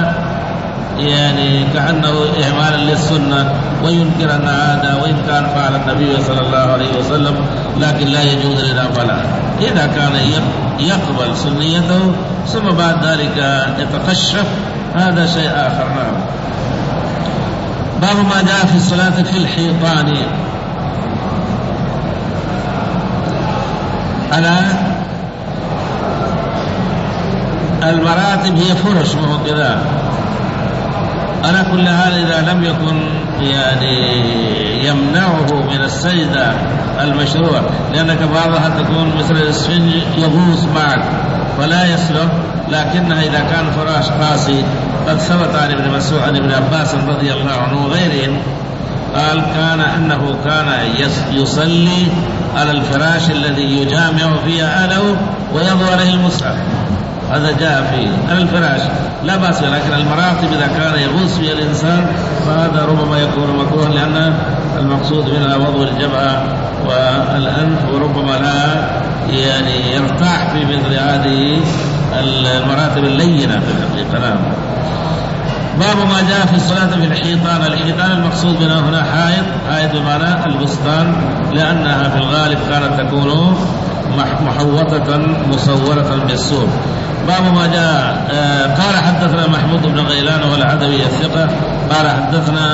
يعني كأنه إهمالا للسنة وينكر أن هذا، وإن كان فعل النبي صلى الله عليه وسلم، لكن لا يجوز لنا فعله. إذا كان يقبل سنيته ثم بعد ذلك يتقشف هذا شيء آخر. نعم. باب ما جاء في الصلاة في الحيطان. على المراتب هي فرش وكذا. على كل حال إذا لم يكن يعني يمنعه من السجدة المشروع، لأنك بعضها تكون مثل الاسفنج يغوص معك فلا يسلم، لكنها إذا كان فراش قاسي قد ثبت عن ابن مسعود عن ابن عباس رضي الله عنه وغيرهم قال كان أنه كان يصلي على الفراش الذي يجامع فيه أهله ويضع عليه المصحف، هذا جاء في الفراش لا بأس، لكن المراتب إذا كان يغوص فيها الإنسان فهذا ربما يكون مكروها، لأن المقصود منها وضع الجبهة والأنف، وربما لا يعني يرتاح في مثل هذه المراتب اللينة في الحقيقة. نعم. باب ما جاء في الصلاة في الحيطان. الحيطان المقصود منها هنا حائط، حائط بمعنى البستان، لأنها في الغالب كانت تكون محوطة مصورة بالسور. باب ما جاء قال حدثنا محمود بن غيلان والعدوي الثقة قال حدثنا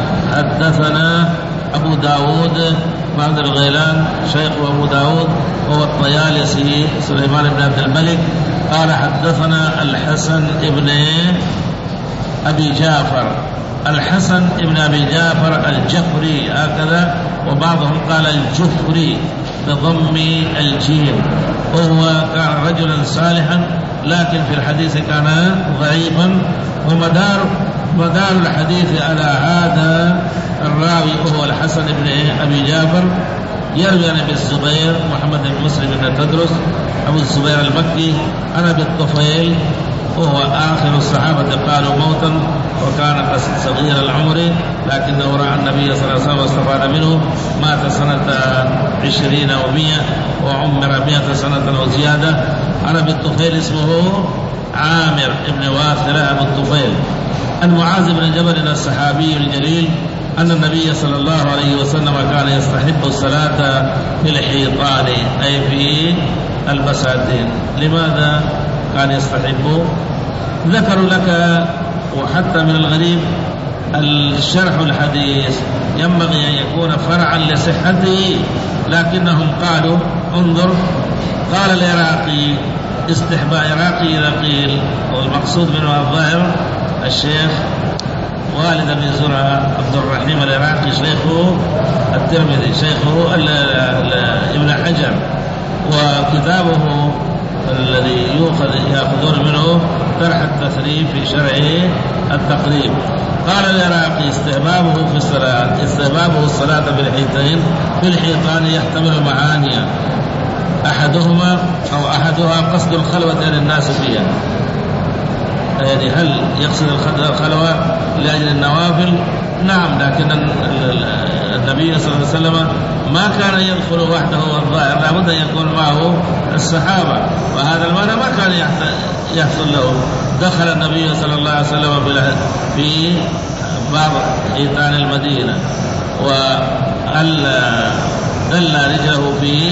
حدثنا أبو داود محمد الغيلان شيخ أبو داود وهو الطيالسي سليمان بن عبد الملك قال حدثنا الحسن ابن أبي جعفر الحسن ابن أبي جعفر الجفري هكذا، وبعضهم قال الجفري بضم الجيم، وهو كان رجلا صالحا لكن في الحديث كان ضعيفا، ومدار مدار الحديث على هذا الراوي وهو الحسن ابن أبي جعفر يروي عن ابي الزبير محمد بن مسلم بن تدرس أبو الزبير المكي عن أبي الطفيل وهو آخر الصحابة قالوا موتا، وكان صغير العمر لكنه رأى النبي صلى الله عليه وسلم واستفاد منه، مات سنة عشرين ومئة وعمر مئة سنة وزيادة. عن أبي الطفيل اسمه عامر بن واثلة أبو الطفيل. عن معاذ بن جبل الصحابي الجليل أن النبي صلى الله عليه وسلم كان يستحب الصلاة في الحيطان أي في البساتين. لماذا كان يستحب؟ ذكروا لك، وحتى من الغريب الشرح الحديث ينبغي أن يكون فرعا لصحته، لكنهم قالوا انظر قال العراقي استحباب عراقي إذا قيل، والمقصود منه الظاهر الشيخ والد بن زرعة عبد الرحيم العراقي شيخه الترمذي شيخه ابن حجر، وكتابه الذي يؤخذ يأخذون منه طرح التثريب في شرعه التقريب. قال العراقي استحبابه في الصلاة استحبابه الصلاة بالحيطين في الحيطان يحتمل معاني، أحدهما أو أحدها قصد الخلوة للناس فيها، يعني هل يقصد الخلوة لأجل النوافل؟ نعم، لكن النبي صلى الله عليه وسلم ما كان يدخل وحده والظاهر لابد أن يكون معه الصحابة، وهذا المعنى ما كان يحصل له. دخل النبي صلى الله عليه وسلم في بعض حيطان المدينة ودل رجله في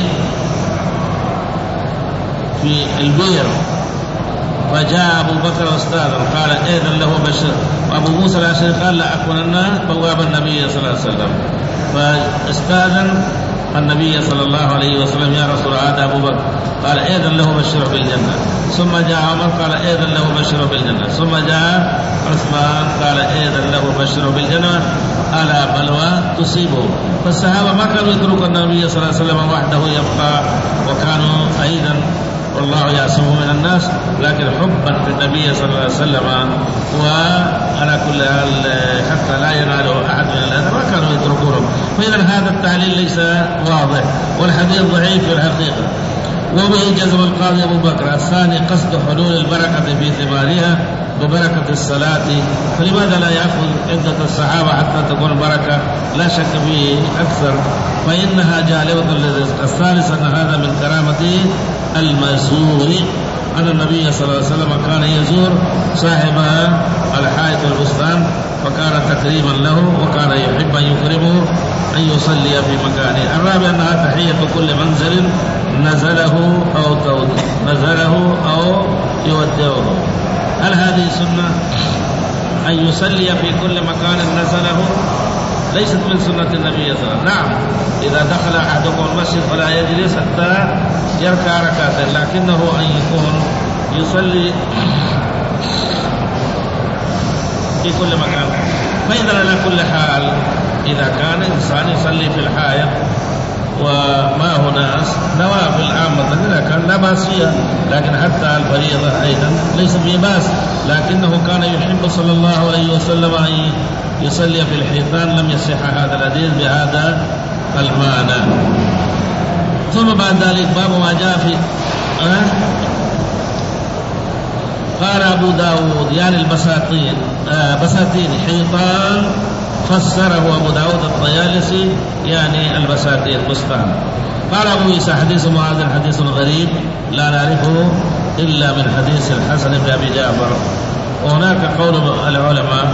في البئر، فجاء أبو بكر أستاذا قال إذن له بشر، وأبو موسى الأشعري قال لا أكونن بواب النبي صلى الله عليه وسلم، فاستاذن النبي صلى الله عليه وسلم يا رسول هذا أبو بكر، قال إذن له بشر بالجنة، ثم جاء عمر قال إذن له بشر بالجنة، ثم جاء عثمان قال إذن له بشر بالجنة ألا بلوى تصيبه. فالصحابة ما كانوا يتركوا النبي صلى الله عليه وسلم وحده يبقى، وكانوا أيضا والله يعصمه من الناس، لكن حبا في النبي صلى الله عليه وسلم وعلى كل حال حتى لا يناله أحد من الأذى ما كانوا يتركونه. فإذا هذا التعليل ليس واضح، والحديث ضعيف في الحقيقة. وبه جزم القاضي أبو بكر. الثاني قصد حلول البركة في ثمارها ببركة الصلاة، فلماذا لا يأخذ عدة الصحابة حتى تكون بركة؟ لا شك فيه أكثر، فإنها جالبة للرزق. الثالث أن هذا من كرامة المزور، أن النبي صلى الله عليه وسلم كان يزور صاحب الحائط والبستان فكان تكريما له، وكان يحب أن يكرمه أن يصلي في مكانه. الرابع أنها تحية كل منزل نزله أو تود نزله أو يودعه. هل هذه سنة أن يصلي في كل مكان نزله؟ ليست من سنة النبي صلى الله عليه وسلم. نعم، إذا دخل أحدكم المسجد فلا يجلس حتى يركع ركعتين، لكنه أن يكون يصلي في كل مكان. فإذا على كل حال إذا كان إنسان يصلي في الحائط وما هو ناس نوافل عامة إذا كان لا بأس فيها، لكن حتى الفريضة أيضا ليس فيه بأس، لكنه كان يحب صلى الله عليه وسلم أن يصلي في الحيطان. لم يصح هذا الحديث بهذا المعنى. ثم بعد ذلك باب ما جاء في أه؟ قال أبو داود يعني البساتين آه بساتين حيطان، فسره أبو داود الطيالسي يعني البساتين بستان. قال أبو عيسى حديث معاذ حديث غريب لا نعرفه إلا من حديث الحسن بن أبي جعفر. وهناك قول العلماء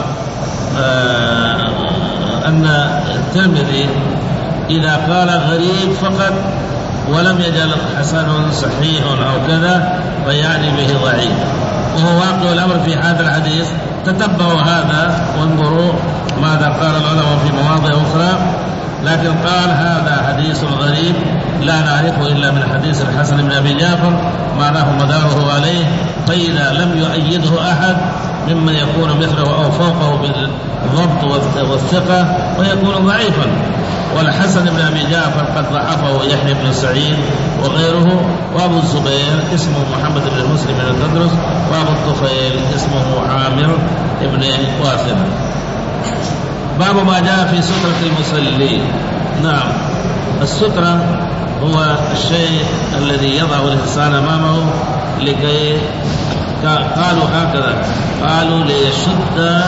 آه أن الترمذي إذا قال غريب فقط ولم يجعل حسن صحيح أو كذا فيعني به ضعيف، وهو واقع الأمر في هذا الحديث. تتبعوا هذا وانظروا ماذا قال العلماء في مواضع أخرى، لكن قال هذا حديث غريب لا نعرفه إلا من حديث الحسن بن أبي جعفر معناه مداره عليه، فإذا لم يؤيده أحد ممن يكون مثله أو فوقه بالضبط والثقة ويكون ضعيفا. والحسن بن أبي جعفر قد ضعفه يحيى بن سعيد وغيره، وأبو الزبير اسمه محمد بن مسلم بن تدرس، وأبو الطفيل اسمه عامر بن واثر. باب ما جاء في سترة المصلي. نعم، السترة هو الشيء الذي يضع الإنسان أمامه لكي قالوا هكذا قالوا ليشد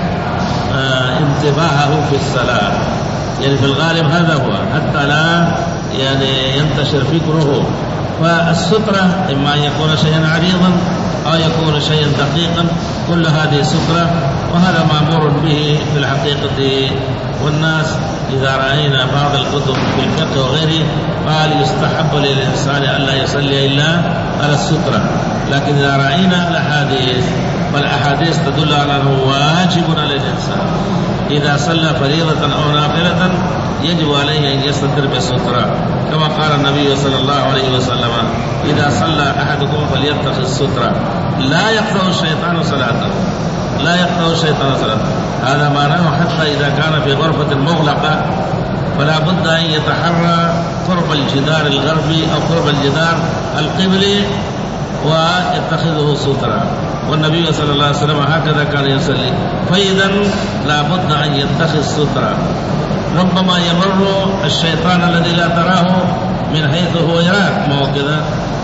آه انتباهه في الصلاة، يعني في الغالب هذا هو حتى لا يعني ينتشر فكره. فالسترة إما أن يكون شيئا عريضا أو يكون شيئا دقيقا، كل هذه سترة، وهذا مأمور به في الحقيقة. والناس إذا رأينا بعض الكتب في الفقه وغيره قال يستحب للإنسان أن لا يصلي إلا على السترة، لكن إذا رأينا الأحاديث فالأحاديث تدل على أنه واجب على الإنسان إذا صلى فريضة أو نافلة يجب عليه أن يستتر بالسترة، كما قال النبي صلى الله عليه وسلم إذا صلى أحدكم فليتخذ السترة لا يقطع الشيطان صلاته، لا يقطع الشيطان صلاته. هذا معناه حتى إذا كان في غرفة مغلقة فلا بد أن يتحرى قرب الجدار الغربي أو قرب الجدار القبلي ويتخذه سترة، والنبي صلى الله عليه وسلم هكذا كان يصلي. فإذا لا بد أن يتخذ سترة. ربما يمر الشيطان الذي لا تراه من حيث هو يراك، ما هو كذا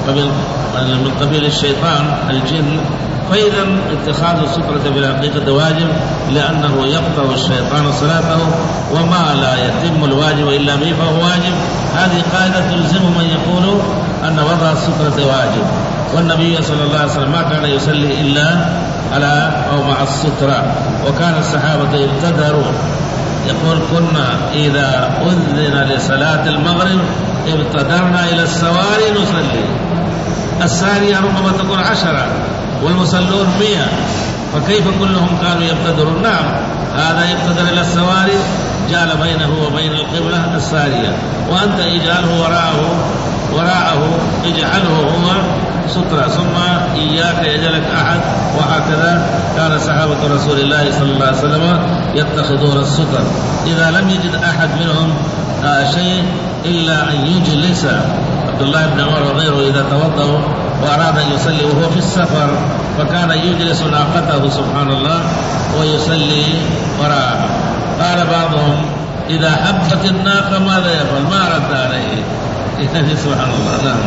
من قبيل الشيطان الجن، فإذا اتخاذ السترة بالحقيقة واجب لأنه يقطع الشيطان صلاته، وما لا يتم الواجب إلا به فهو واجب. هذه قاعدة تلزم من يقول أن وضع السترة واجب، والنبي صلى الله عليه وسلم ما كان يصلي إلا على أو مع السترة، وكان الصحابة يبتدرون يقول كنا إذا أذن لصلاة المغرب ابتدرنا إلى السواري نصلي. السارية ربما تكون عشرة والمصلون مئة، فكيف كلهم كانوا يبتدرون؟ نعم، هذا يبتدر إلى السواري جعل بينه وبين القبلة السارية، وأنت اجعله وراءه وراءه اجعله هو سترة، ثم إياك يجعلك أحد. وهكذا كان صحابة رسول الله صلى الله عليه وسلم يتخذون الستر. إذا لم يجد أحد منهم آه شيء إلا أن يجلس. عبد الله بن عمر وغيره إذا توضأ وأراد أن يصلي وهو في السفر فكان يجلس ناقته سبحان الله ويصلي وراءها. قال بعضهم إذا حبت الناقة ماذا يفعل؟ ما رد عليه يعني سبحان الله. نعم.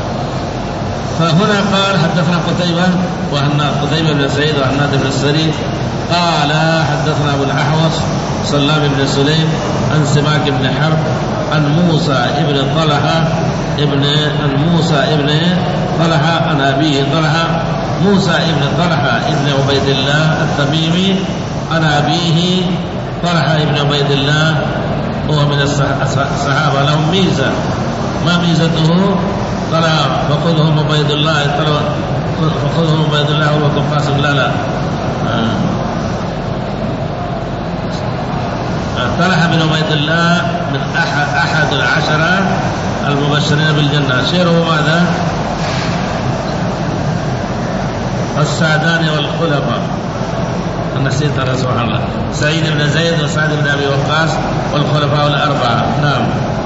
فهنا قال حدثنا قتيبة وهناد قتيبة بن سعيد وهناد بن السري قال حدثنا أبو الأحوص سلام بن سليم عن سماك بن حرب عن موسى ابن طلحة ابن عن موسى ابن طلحة عن أبيه طلحة موسى ابن طلحة ابن عبيد الله التميمي عن أبيه طلحة ابن عبيد الله، هو من الصحابة لهم ميزة. ما ميزته؟ طلع فخذهم عبيد الله فخذهم عبيد الله هو القاسم. لا لا طلحة بن عبيد الله من أحد, أحد العشرة المبشرين بالجنة. شيره ماذا؟ السعدان والخلفاء. نسيت على سبحان الله. سعيد بن زيد وسعد بن أبي وقاص والخلفاء الأربعة. نعم.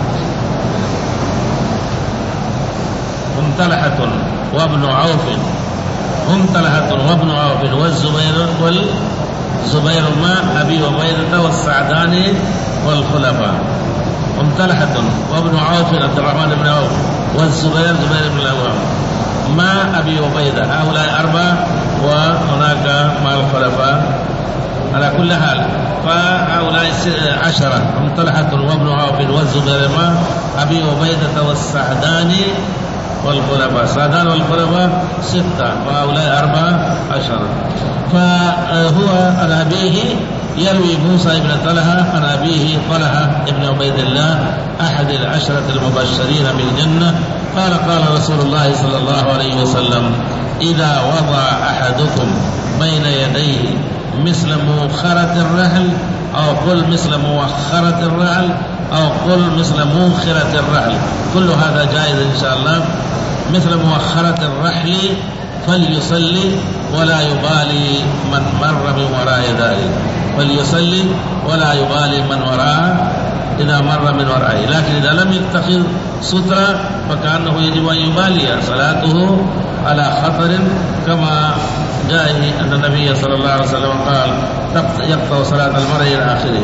هم طلحة وابن عوف هم طلحة وابن عوف والزبير والزبير ما أبي عبيدة والسعدان والخلفاء. هم طلحة وابن عوف عبد الرحمن بن عوف والزبير زبير بن العوام. مع أبي عبيدة. هؤلاء أربعة وهناك مع الخلفاء على كل حال. فهؤلاء عشرة: طلحة وابن عوف والزبير مع أبي عبيدة والسعداني والخلفاء. السعدان والخلفاء ستة وهؤلاء أربعة عشرة. فهو عن أبيه يروي موسى بن طلحة عن أبيه طلحة بن عبيد الله أحد العشرة المبشرين بالجنة قال: قال رسول الله صلى الله عليه وسلم: إذا وضع أحدكم بين يديه مثل مؤخرة الرحل، أو قل مثل مؤخرة الرحل، أو قل مثل مؤخرة الرحل، كل هذا جائز إن شاء الله. مثل مؤخرة الرحل فليصلي ولا يبالي من مر من وراء ذلك، فليصلي ولا يبالي من وراء إذا مر من ورائه. لكن إذا لم يتخذ سترة فكأنه يجب أن يبالي صلاته على خطر، كما جاء أن النبي صلى الله عليه وسلم قال: يقطع صلاة المرء إلى آخره.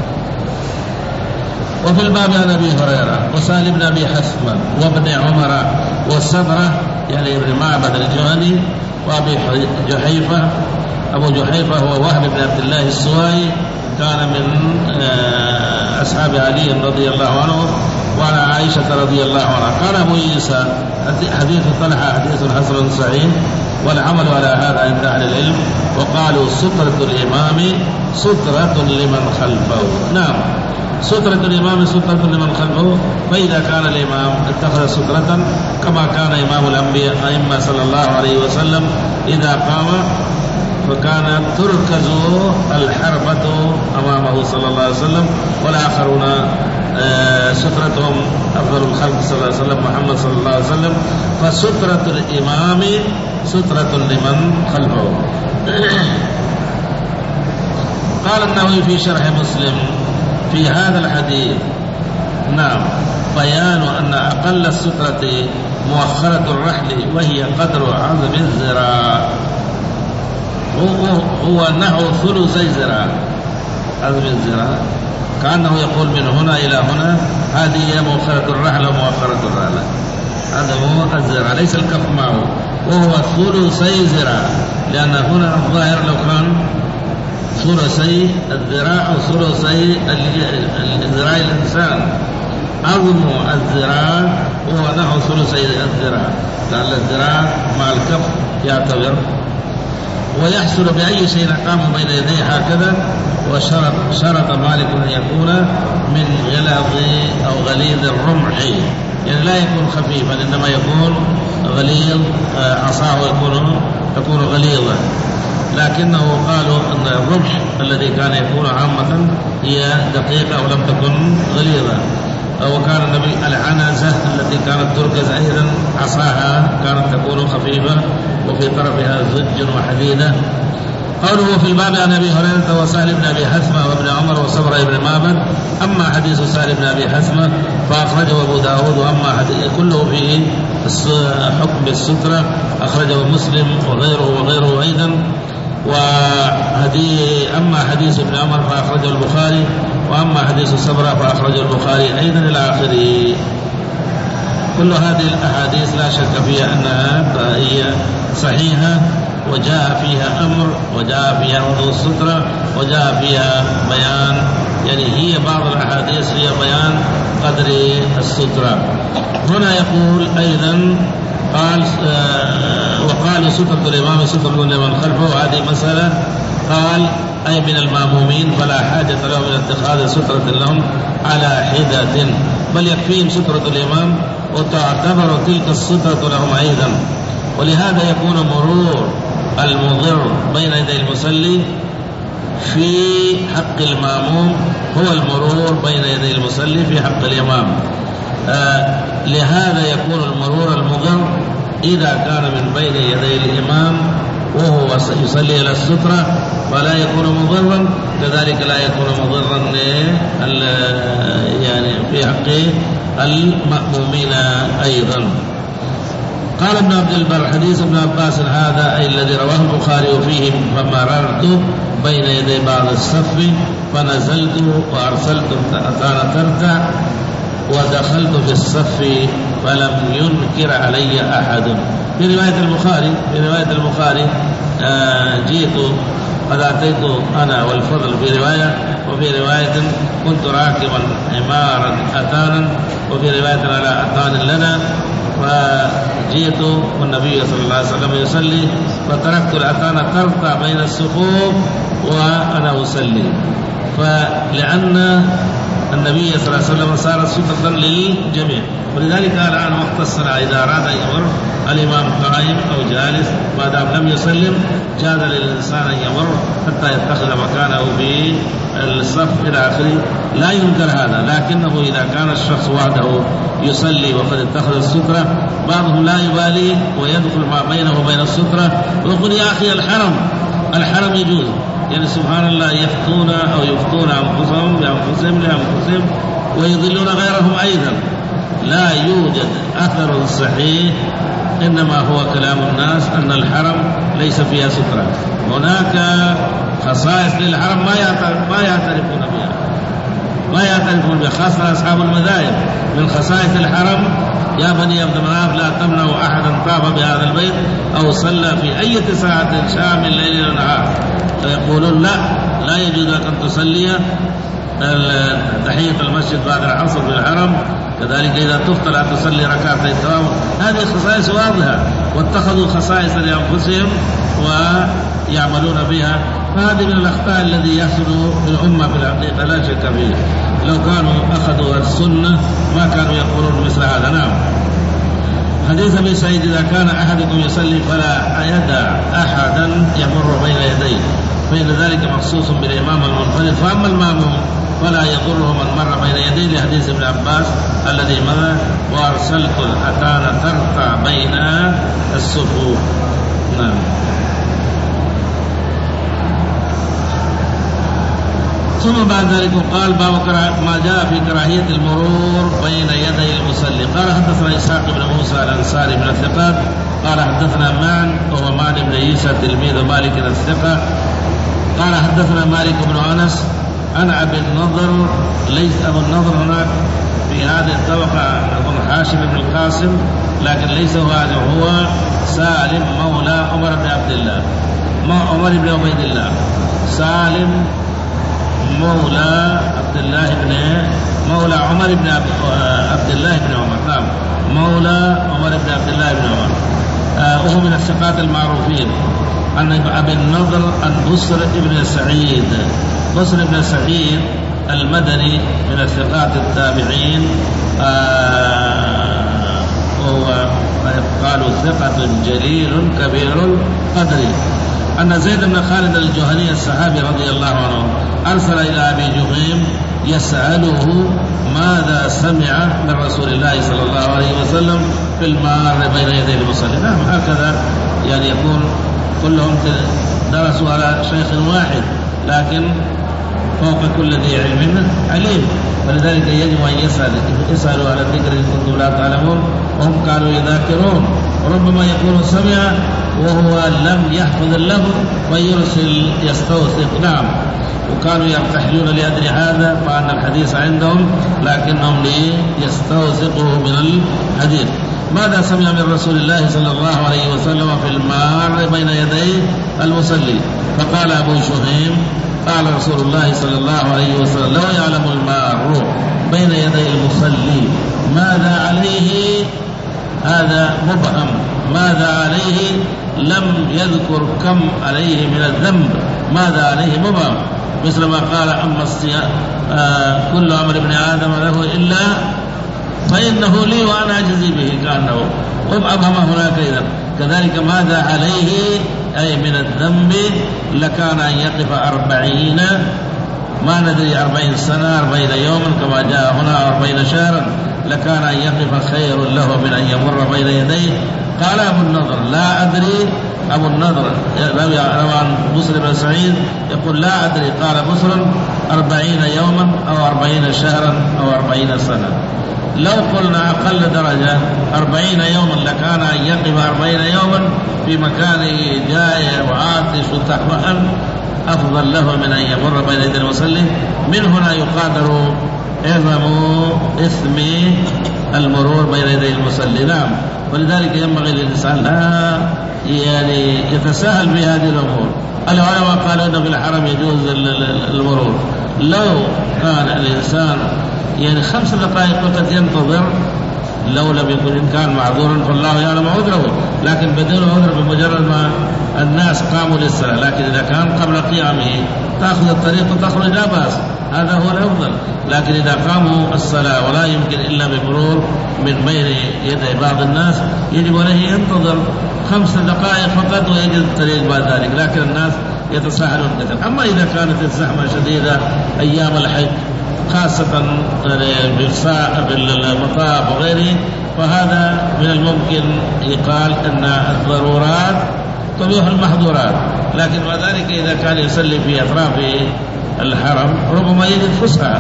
وفي الباب عن أبي هريرة وسالم بن أبي حثمة وابن عمر والسبرة يعني ابن معبد الجهني وأبي جحيفة. أبو جحيفة هو وهب بن عبد الله السوائي، كان من أصحاب علي رضي الله عنه وعن عائشة رضي الله عنها. قال أبو عيسى: حديث طلحة حديث حسن صحيح، والعمل على هذا عند أهل العلم، وقالوا سترة الإمام سترة لمن خلفه. نعم، سترة الإمام سترة لمن خلفه. فإذا كان الإمام اتخذ سترة كما كان إمام الأنبياء أئمة صلى الله عليه وسلم إذا قام فكانت تركز الحربة أمامه صلى الله عليه وسلم، والآخرون سترتهم أفضل الخلق صلى الله عليه وسلم محمد صلى الله عليه وسلم. فسترة الإمام سترة لمن خلفه. قال النووي في شرح مسلم في هذا الحديث: نعم، بيان أن أقل السترة مؤخرة الرحل وهي قدر عظم الذراع، هو نحو ثلثي ذراع، عظم الذراع، كأنه يقول من هنا إلى هنا هذه هي مؤخرة الرحل ومؤخرة الرحل، هذا هو الذراع ليس الكف معه، وهو ثلثي ذراع، لأن هنا الظاهر لو كان ثلثي الذراع أو ثلثي الذراع الإنسان، عظم الذراع هو نحو ثلثي الذراع، لأن الذراع مع الكف يعتبر. ويحصل بأي شيء قام بين يديه هكذا. وشرط شرط مالك أن يكون من غلظ أو غليظ الرمح، يعني لا يكون خفيفا إنما يكون غليظ، عصاه يكون تكون غليظة. لكنه قالوا أن الرمح الذي كان يكون عامة هي دقيقة أو لم تكن غليظة. وكان النبي العنزة التي كانت تركز أيضا عصاها كانت تكون خفيفة وفي طرفها زج وحديدة. قوله في الباب عن أبي هريرة وسهل بن أبي حثمة وابن عمر وصبر بن معبد. أما حديث سهل بن أبي حثمة فأخرجه أبو داود، وأما حديث كله فيه حكم بالسترة أخرجه مسلم وغيره وغيره أيضا. وحديث أما حديث ابن عمر فأخرجه البخاري، وأما حديث الصبرة فأخرجه البخاري أيضا إلى آخره. كل هذه الأحاديث لا شك فيها أنها هي صحيحة، وجاء فيها أمر، وجاء فيها وضوء السترة، وجاء فيها بيان، يعني هي بعض الأحاديث هي بيان قدر السترة. هنا يقول أيضا قال آه وقال سترة الإمام سترة لمن خلفه، هذه مسألة قال أي من المأمومين فلا حاجة لهم من اتخاذ سترة لهم على حدة، بل يكفيهم سترة الإمام وتعتبر تلك السترة لهم أيضا. ولهذا يكون مرور المضر بين يدي المصلي في حق المأموم هو المرور بين يدي المصلي في حق الإمام. آه لهذا يكون المرور المضر إذا كان من بين يدي الإمام وهو يصلي إلى السترة فلا يكون مضرا، كذلك لا يكون مضرا يعني في حق المأمومين أيضا. قال ابن عبد البر حديث ابن عباس هذا أي الذي رواه البخاري فيه فمررت بين يدي بعض الصف فنزلت وأرسلت أتانا ترتع ودخلت في الصف فلم ينكر علي أحد. في رواية البخاري في رواية البخاري آه جئت قد أتيت أنا والفضل في رواية، وفي رواية كنت راكبا حمارا أتانا، وفي رواية لا أتان لنا، فجئت والنبي صلى الله عليه وسلم يصلي فتركت الأتان ترتع بين الصفوف وأنا أصلي، فلأن النبي صلى الله عليه وسلم صار سترة للجميع. ولذلك الآن وقت الصلاة إذا أراد أن يمر الإمام قائم أو جالس ما دام لم يسلم جاز للإنسان أن يمر حتى يتخذ مكانه في الصف إلى آخره، لا ينكر هذا. لكنه إذا كان الشخص وحده يصلي وقد اتخذ السترة، بعضهم لا يبالي ويدخل ما بينه وبين السترة ويقول يا أخي الحرم الحرم يجوز. يعني سبحان الله يفتون أو يفتون أنفسهم بأنفسهم لأنفسهم ويضلون غيرهم أيضا. لا يوجد أثر صحيح، إنما هو كلام الناس أن الحرم ليس فيها سترة. هناك خصائص للحرم ما يعترفون بها ما يعترفون بها خاصة أصحاب المذاهب. من خصائص الحرم يا بني عبد مناف لا تمنعوا أحدا طاف بهذا البيت أو صلى في أي ساعة شاء من الليل ونهار، فيقولون لا لا يجوز لك أن تصلي تحية المسجد بعد العصر في الحرم، كذلك إذا تفطر لا تصلي ركعتين التواب. هذه خصائص واضحة، واتخذوا خصائص لأنفسهم ويعملون بها. فهذه من الأخطاء الذي يحصل في الأمة في الحقيقة لا شك فيه. لو كانوا أخذوا السنة ما كانوا يقولون مثل هذا. نعم. حديث أبي سعيد إذا كان أحدكم يصلي فلا يدع أحدا يمر بين يديه، فإن ذلك مخصوص بالإمام المنفرد، فأما المأموم فلا يضره من مر بين يديه، لحديث ابن عباس الذي مضى وأرسلت الأتان ترتع بين الصفوف. نعم. ثم بعد ذلك قال باب ما جاء في كراهية المرور بين يدي المصلي. قال حدثنا إسحاق بن موسى الأنصاري من الثقات قال حدثنا معن وهو معن بن عيسى تلميذ مالك الثقة قال حدثنا مالك بن أنس عن أبي النضر. ليس أبو النضر هناك في هذه الطبقة أبو هاشم بن القاسم، لكن ليس هذا، هو سالم مولى عمر بن عبد الله عمر بن عبيد الله سالم مولى عبد الله بن مولى عمر بن عبد الله بن عمر. نعم، مولى عمر بن عبد الله بن عمر، آه وهو من الثقات المعروفين. عن أبي النضر عن بصر بن سعيد. بصر بن سعيد المدني من الثقات التابعين، آه وهو قالوا ثقة جليل كبير القدر. أن زيد بن خالد الجهني الصحابي رضي الله عنه أرسل إلى أبي جهيم يسأله ماذا سمع من رسول الله صلى الله عليه وسلم في المار بين يدي المصلي. نعم، هكذا يعني يكون كلهم درسوا على شيخ واحد، لكن فوق كل ذي علم عليم، ولذلك يجب أن يسأل يسألوا على الذكر إن كنتم لا تعلمون، وهم كانوا يذاكرون، وربما يكون سمع وهو لم يحفظ له ويرسل يستوثق. نعم، وكانوا يرتحلون لأدري هذا فأن الحديث عندهم، لكنهم ليستوثقوا من الحديث. ماذا سمع من رسول الله صلى الله عليه وسلم في المار بين يدي المصلي؟ فقال أبو شهيم قال رسول الله صلى الله عليه وسلم لو يعلم المار بين يدي المصلي ماذا عليه، هذا مبهم، ماذا عليه لم يذكر كم عليه من الذنب، ماذا عليه مبهم، مثل ما قال أما الصيام آه كل أمر ابن آدم له إلا فإنه لي وأنا أجزي به، كأنه أبهم هناك. إذا كذلك ماذا عليه أي من الذنب لكان أن يقف أربعين، ما ندري أربعين سنة أربعين يوما كما جاء هنا أربعين شهرا، لكان أن يقف خير له من أن يمر بين يديه. قال أبو النضر لا أدري، أبو النضر روى عن بصر بن سعيد يقول لا أدري، قال بصر أربعين يوما أو أربعين شهرا أو أربعين سنة. لو قلنا أقل درجة أربعين يوما لكان أن يقف أربعين يوما في مكانه جائع وعاطش وتحمأن أفضل له من أن يمر بين يدي المصلي. من هنا يقادر عظم إثم المرور بين يدي المصلي. نعم، ولذلك ينبغي للإنسان لا يعني يتساهل بهذه الأمور. العلماء قالوا إنه في الحرم يجوز المرور. لو كان الإنسان يعني خمس دقائق فقط ينتظر، لو لم يكن إن كان معذورا فالله يعلم عذره، لكن بدون عذر بمجرد ما الناس قاموا للصلاة. لكن إذا كان قبل قيامه تأخذ الطريق وتخرج لا بأس، هذا هو الأفضل. لكن إذا قاموا الصلاة ولا يمكن إلا بمرور من بين يدي بعض الناس، يجب عليه ينتظر خمس دقائق فقط ويجد الطريق بعد ذلك. لكن الناس يتساهلون كثير. أما إذا كانت الزحمة شديدة أيام الحج خاصة بالمطاف وغيره، فهذا من الممكن يقال أن الضرورات تبيح المحظورات. لكن مع ذلك إذا كان يصلي في أطراف الحرم ربما يجد فسحة.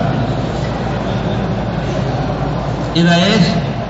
إذا إيش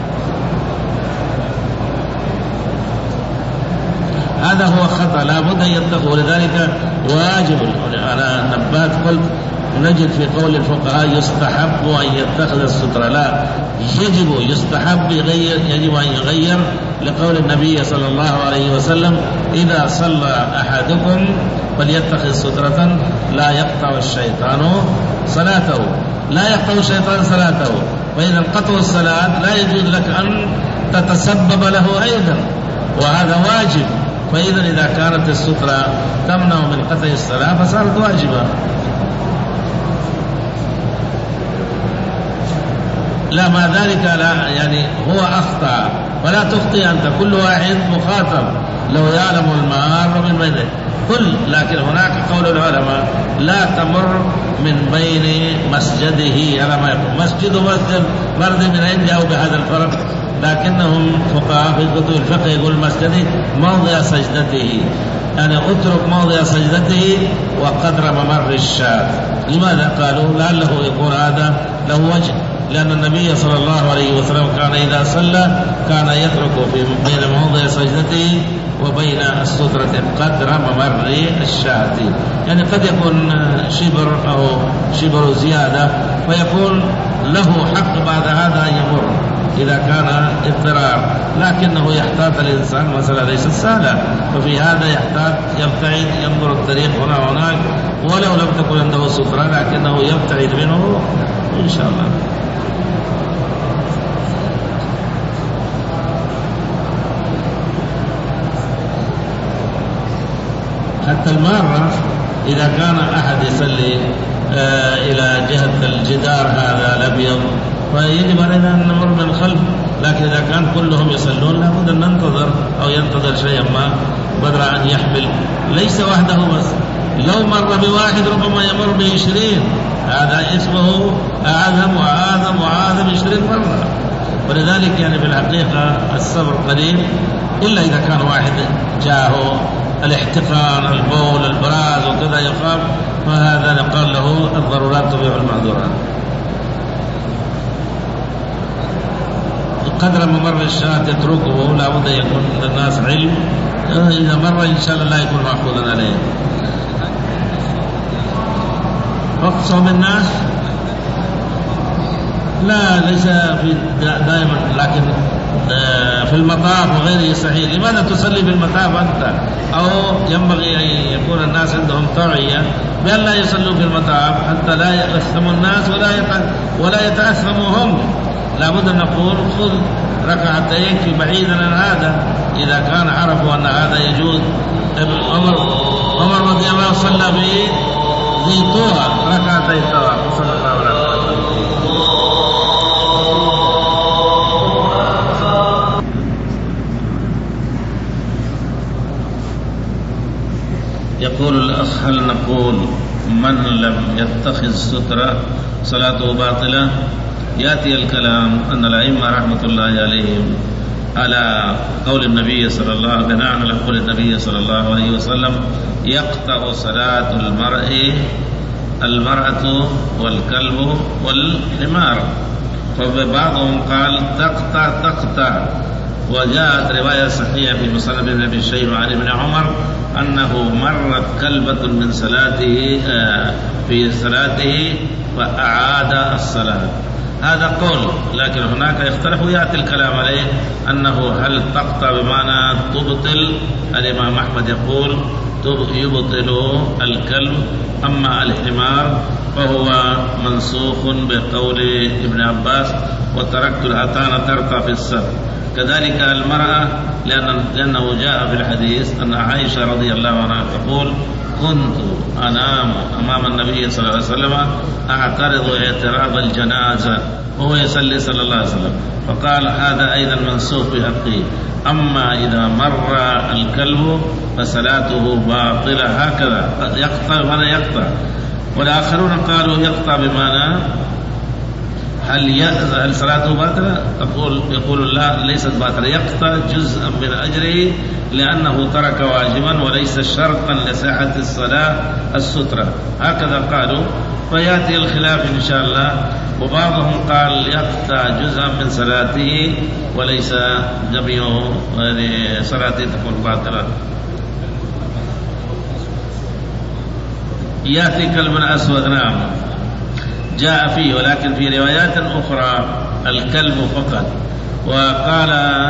هذا هو خطأ لا بد أن يتقوا. ولذلك واجب، أنا نبات قلت نجد في قول الفقهاء يستحب أن يتخذ السترة، لا يجب، يستحب يغير، يجب أن يغير لقول النبي صلى الله عليه وسلم إذا صلى أحدكم فليتخذ سترة لا يقطع الشيطان صلاته، لا يقطع الشيطان صلاته. فإذا قطع الصلاة لا يجوز لك أن تتسبب له أيضا، وهذا واجب. فإذا إذا كانت السترة تمنع من قطع الصلاة فصارت واجبة. لا ما ذلك لا يعني هو أخطأ ولا تخطئ أنت، كل واحد مخاطب لو يعلم المار من بينه كل. لكن هناك قول العلماء لا تمر من بين مسجده، على ما يقول مسجد ومسجد مرضي من أين جاءوا بهذا الفرق؟ لكنهم فقهاء في كتب الفقه يقول مسجده موضع سجدته، يعني اترك موضع سجدته وقدر ممر الشاة. لماذا قالوا؟ لعله يكون هذا له وجه، لأن النبي صلى الله عليه وسلم كان إذا صلى كان يترك في بين موضع سجدته وبين السترة قدر ممر الشاة، يعني قد يكون شبر أو شبر زيادة فيكون له حق بعد هذا أن يمر إذا كان اضطرار. لكنه يحتاط الإنسان، مسألة ليست سهلة، ففي هذا يحتاط يبتعد، ينظر الطريق هنا وهناك، ولو لم تكن عنده سترة لكنه يبتعد منه إن شاء الله. حتى المارة إذا كان أحد يصلي آه إلى جهة الجدار هذا الأبيض فيجب علينا أن نمر من الخلف، لكن إذا كان كلهم يصلون لابد أن ننتظر أو ينتظر شيئا ما بدل أن يحمل، ليس وحده بس. لو مر بواحد ربما يمر بعشرين، هذا اسمه أعظم وأعظم وأعظم عشرين مرة. ولذلك يعني في الحقيقة الصبر قليل، إلا إذا كان واحد جاءه الاحتقان البول البراز وكذا يخاف، فهذا نقال له الضرورات تبيح المعذورات. قدر ممر الشاة يتركه، لا بد يكون للناس علم، إذا مر إن شاء الله لا يكون محفوظا عليه. وقت صوم الناس لا ليس في دائما، لكن في المطاف وغيره صحيح. لماذا تصلي في المطاف أنت؟ أو ينبغي أن يكون الناس عندهم توعية بأن لا يصلوا في المطاف حتى لا يأثموا الناس ولا ولا يتأثموا هم. لابد أن نقول خذ ركعتين في بعيدا عن هذا إذا كان عرفوا أن هذا يجوز. عمر عمر رضي الله عنه صلى به ذي طوى ركعتي الطواف صلى الله عليه وسلم. يقول الأخ هل نقول من لم يتخذ سترة صلاته باطلة؟ يأتي الكلام أن الأئمة رحمة الله عليهم على قول النبي صلى الله عليه وسلم، على قول النبي صلى الله عليه وسلم يقطع صلاة المرء المرأة والكلب والحمار، فبعضهم قال تقطع تقطع. وجاءت رواية صحيحة في مسند ابن أبي شيبة عن ابن عمر أنه مرت كلبة من صلاته في صلاته فأعاد الصلاة. هذا قول، لكن هناك يختلف ويأتي الكلام عليه أنه هل تقطع بمعنى تبطل. الإمام أحمد يقول يبطل الكلب، أما الحمار فهو منسوخ بقول ابن عباس وتركت الأتان ترتع في السر. كذلك المرأة، لأن لأنه جاء في الحديث أن عائشة رضي الله عنها تقول كنت أنام أمام النبي صلى الله عليه وسلم أعترض اعتراض الجنازة وهو يصلي صلى الله عليه وسلم، فقال هذا أيضا منسوخ بحقه. أما إذا مر الكلب فصلاته باطلة، هكذا يقطع ولا يقطع. والآخرون قالوا يقطع بمعنى هل هل صلاته باطلة؟ تقول يقول لا، ليست باطلة، يقطع جزءا من أجره لأنه ترك واجبا وليس شرطا لصحة الصلاة السترة، هكذا قالوا. فيأتي الخلاف إن شاء الله. وبعضهم قال يقطع جزءا من صلاته وليس جميع صلاته تكون باطلة. يأتي كلب أسود، نعم جاء فيه، ولكن في روايات أخرى الكلب فقط. وقال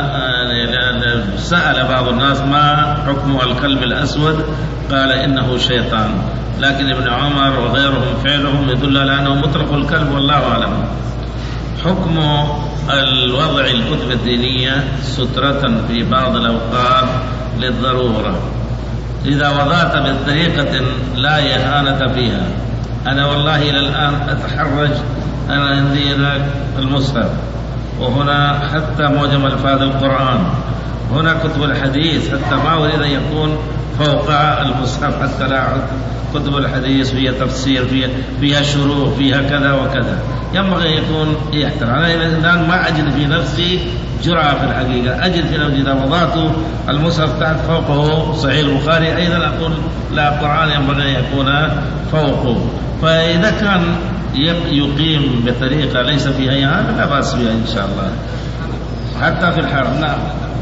سأل بعض الناس ما حكم الكلب الأسود، قال إنه شيطان، لكن ابن عمر وغيرهم فعلهم يدل على أنه مطلق الكلب والله أعلم. حكم الوضع الكتب الدينية سترة في بعض الأوقات للضرورة، إذا وضعت بطريقة لا إهانة فيها. أنا والله إلى الآن أتحرج، أنا عندي المصحف، وهنا حتى معجم ألفاظ القرآن، هنا كتب الحديث، حتى ما أريد أن يكون فوق المصحف، حتى لا كتب الحديث فيها تفسير، فيها, فيها شروح، فيها كذا وكذا، ينبغي أن يكون يحترم. أنا الآن ما أجد في نفسي جرعة في الحقيقة، أجد في نفسي إذا وضعت المصحف تحت فوقه صحيح البخاري أيضا أقول لا، القرآن ينبغي أن يكون فوقه. فإذا كان يقيم بطريقة ليس فيها إهانة لا بأس بها إن شاء الله، حتى في الحرم. نعم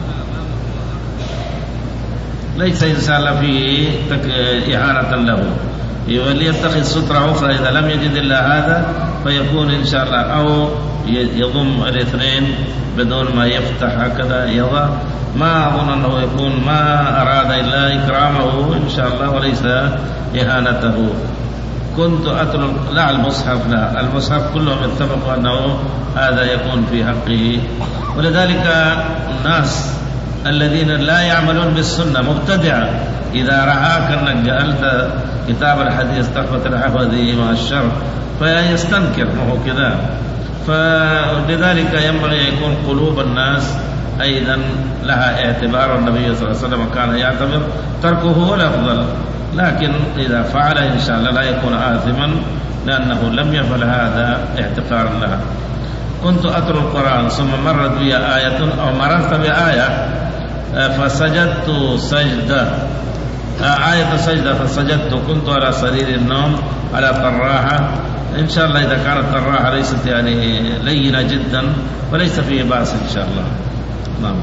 ليس إن شاء الله فيه إهانة له، وليتخذ سترة أخرى إذا لم يجد إلا هذا، فيكون إن شاء الله أو يضم الاثنين بدون ما يفتح هكذا يضع. ما أظن أنه يكون ما أراد إلا إكرامه إن شاء الله وليس إهانته. كنت أترك لا المصحف، لا المصحف كلهم اتفقوا أنه هذا يكون في حقه. ولذلك الناس الذين لا يعملون بالسنة مبتدعة، إذا رآك أنك جعلت كتاب الحديث تحفة الحفظي مع الشرح فيستنكر، ما هو كذا. فلذلك ينبغي أن يكون قلوب الناس أيضا لها اعتبار، النبي صلى الله عليه وسلم كان يعتبر تركه هو الأفضل، لكن إذا فعل إن شاء الله لا يكون آثما لأنه لم يفعل هذا اعتقارا لها. كنت أتلو القرآن ثم مرت بي آية أو مررت بآية فسجدت سجدة، آية سجدة فسجدت، كنت على سرير النوم على طراحة، إن شاء الله إذا كانت طراحة ليست يعني لينة جدا وليس فيه بأس إن شاء الله. نعم.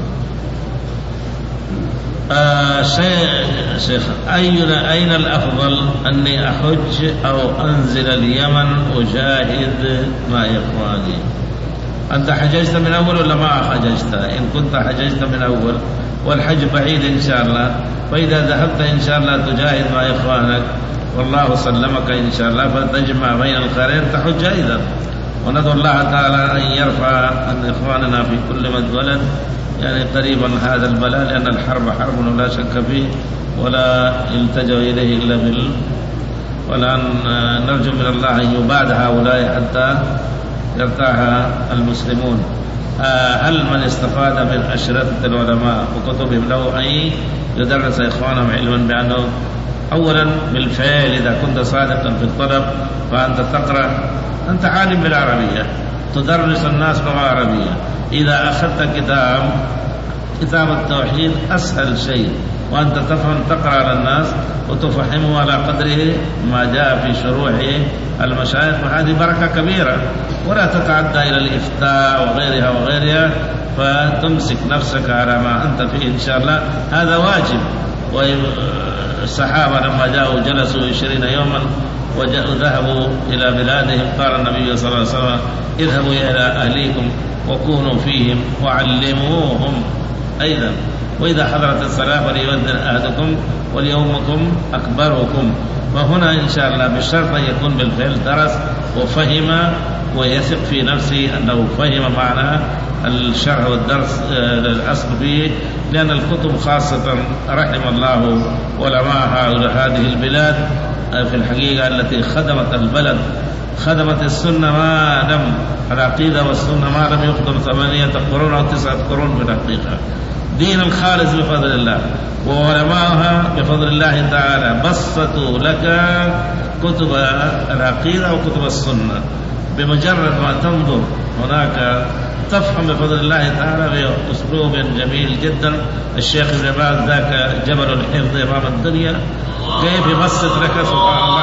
آه شيخ أين أين الأفضل أني أحج أو أنزل اليمن أجاهد مع إخواني؟ أنت حججت من أول ولا ما حججت؟ إن كنت حججت من أول والحج بعيد إن شاء الله، فإذا ذهبت إن شاء الله تجاهد مع إخوانك والله سلمك إن شاء الله فتجمع بين الخيرين تحج أيضا. وندعو الله تعالى أن يرفع عن إخواننا في كل بلد يعني قريبا هذا البلاء، لأن الحرب حرب لا شك فيه ولا يلتجأ إليه إلا بال والآن نرجو من الله أن يبعد هؤلاء حتى يرتاح المسلمون. هل من استفاد من أشرطة العلماء وكتبهم له أن يدرس إخوانهم علما بأنه أولا بالفعل إذا كنت صادقا في الطلب فأنت تقرأ، أنت عالم بالعربية تدرس الناس لغة عربية، إذا أخذت كتاب كتاب التوحيد أسهل شيء وأنت تفهم تقرأ على الناس وتفهمه على قدره ما جاء في شروح المشايخ، فهذه بركة كبيرة، ولا تتعدى إلى الإفتاء وغيرها وغيرها فتمسك نفسك على ما أنت فيه إن شاء الله، هذا واجب. والصحابة لما جاءوا جلسوا عشرين يوما وذهبوا إلى بلادهم قال النبي صلى الله عليه وسلم اذهبوا إلى أهليكم وكونوا فيهم وعلموهم أيضا، وإذا حضرت الصلاة فليؤذن أحدكم وليؤمكم أكبركم. فهنا إن شاء الله بالشرط أن يكون بالفعل درس وفهم ويثق في نفسه أنه فهم معنى الشرح والدرس الأصل فيه، لأن الكتب خاصة رحم الله علماء هذه البلاد في الحقيقة التي خدمت البلد، خدمت السنة ما لم العقيدة والسنة ما لم يخدم ثمانية قرون أو تسعة قرون في الحقيقة، دين الخالص بفضل الله، وعلماءها بفضل الله تعالى بسطوا لك كتب العقيدة وكتب السنة، بمجرد ما تنظر هناك تفهم بفضل الله تعالى بأسلوب جميل جدا. الشيخ ابن باز ذاك جبل الحفظ أمام الدنيا كيف يبسط لك سبحان الله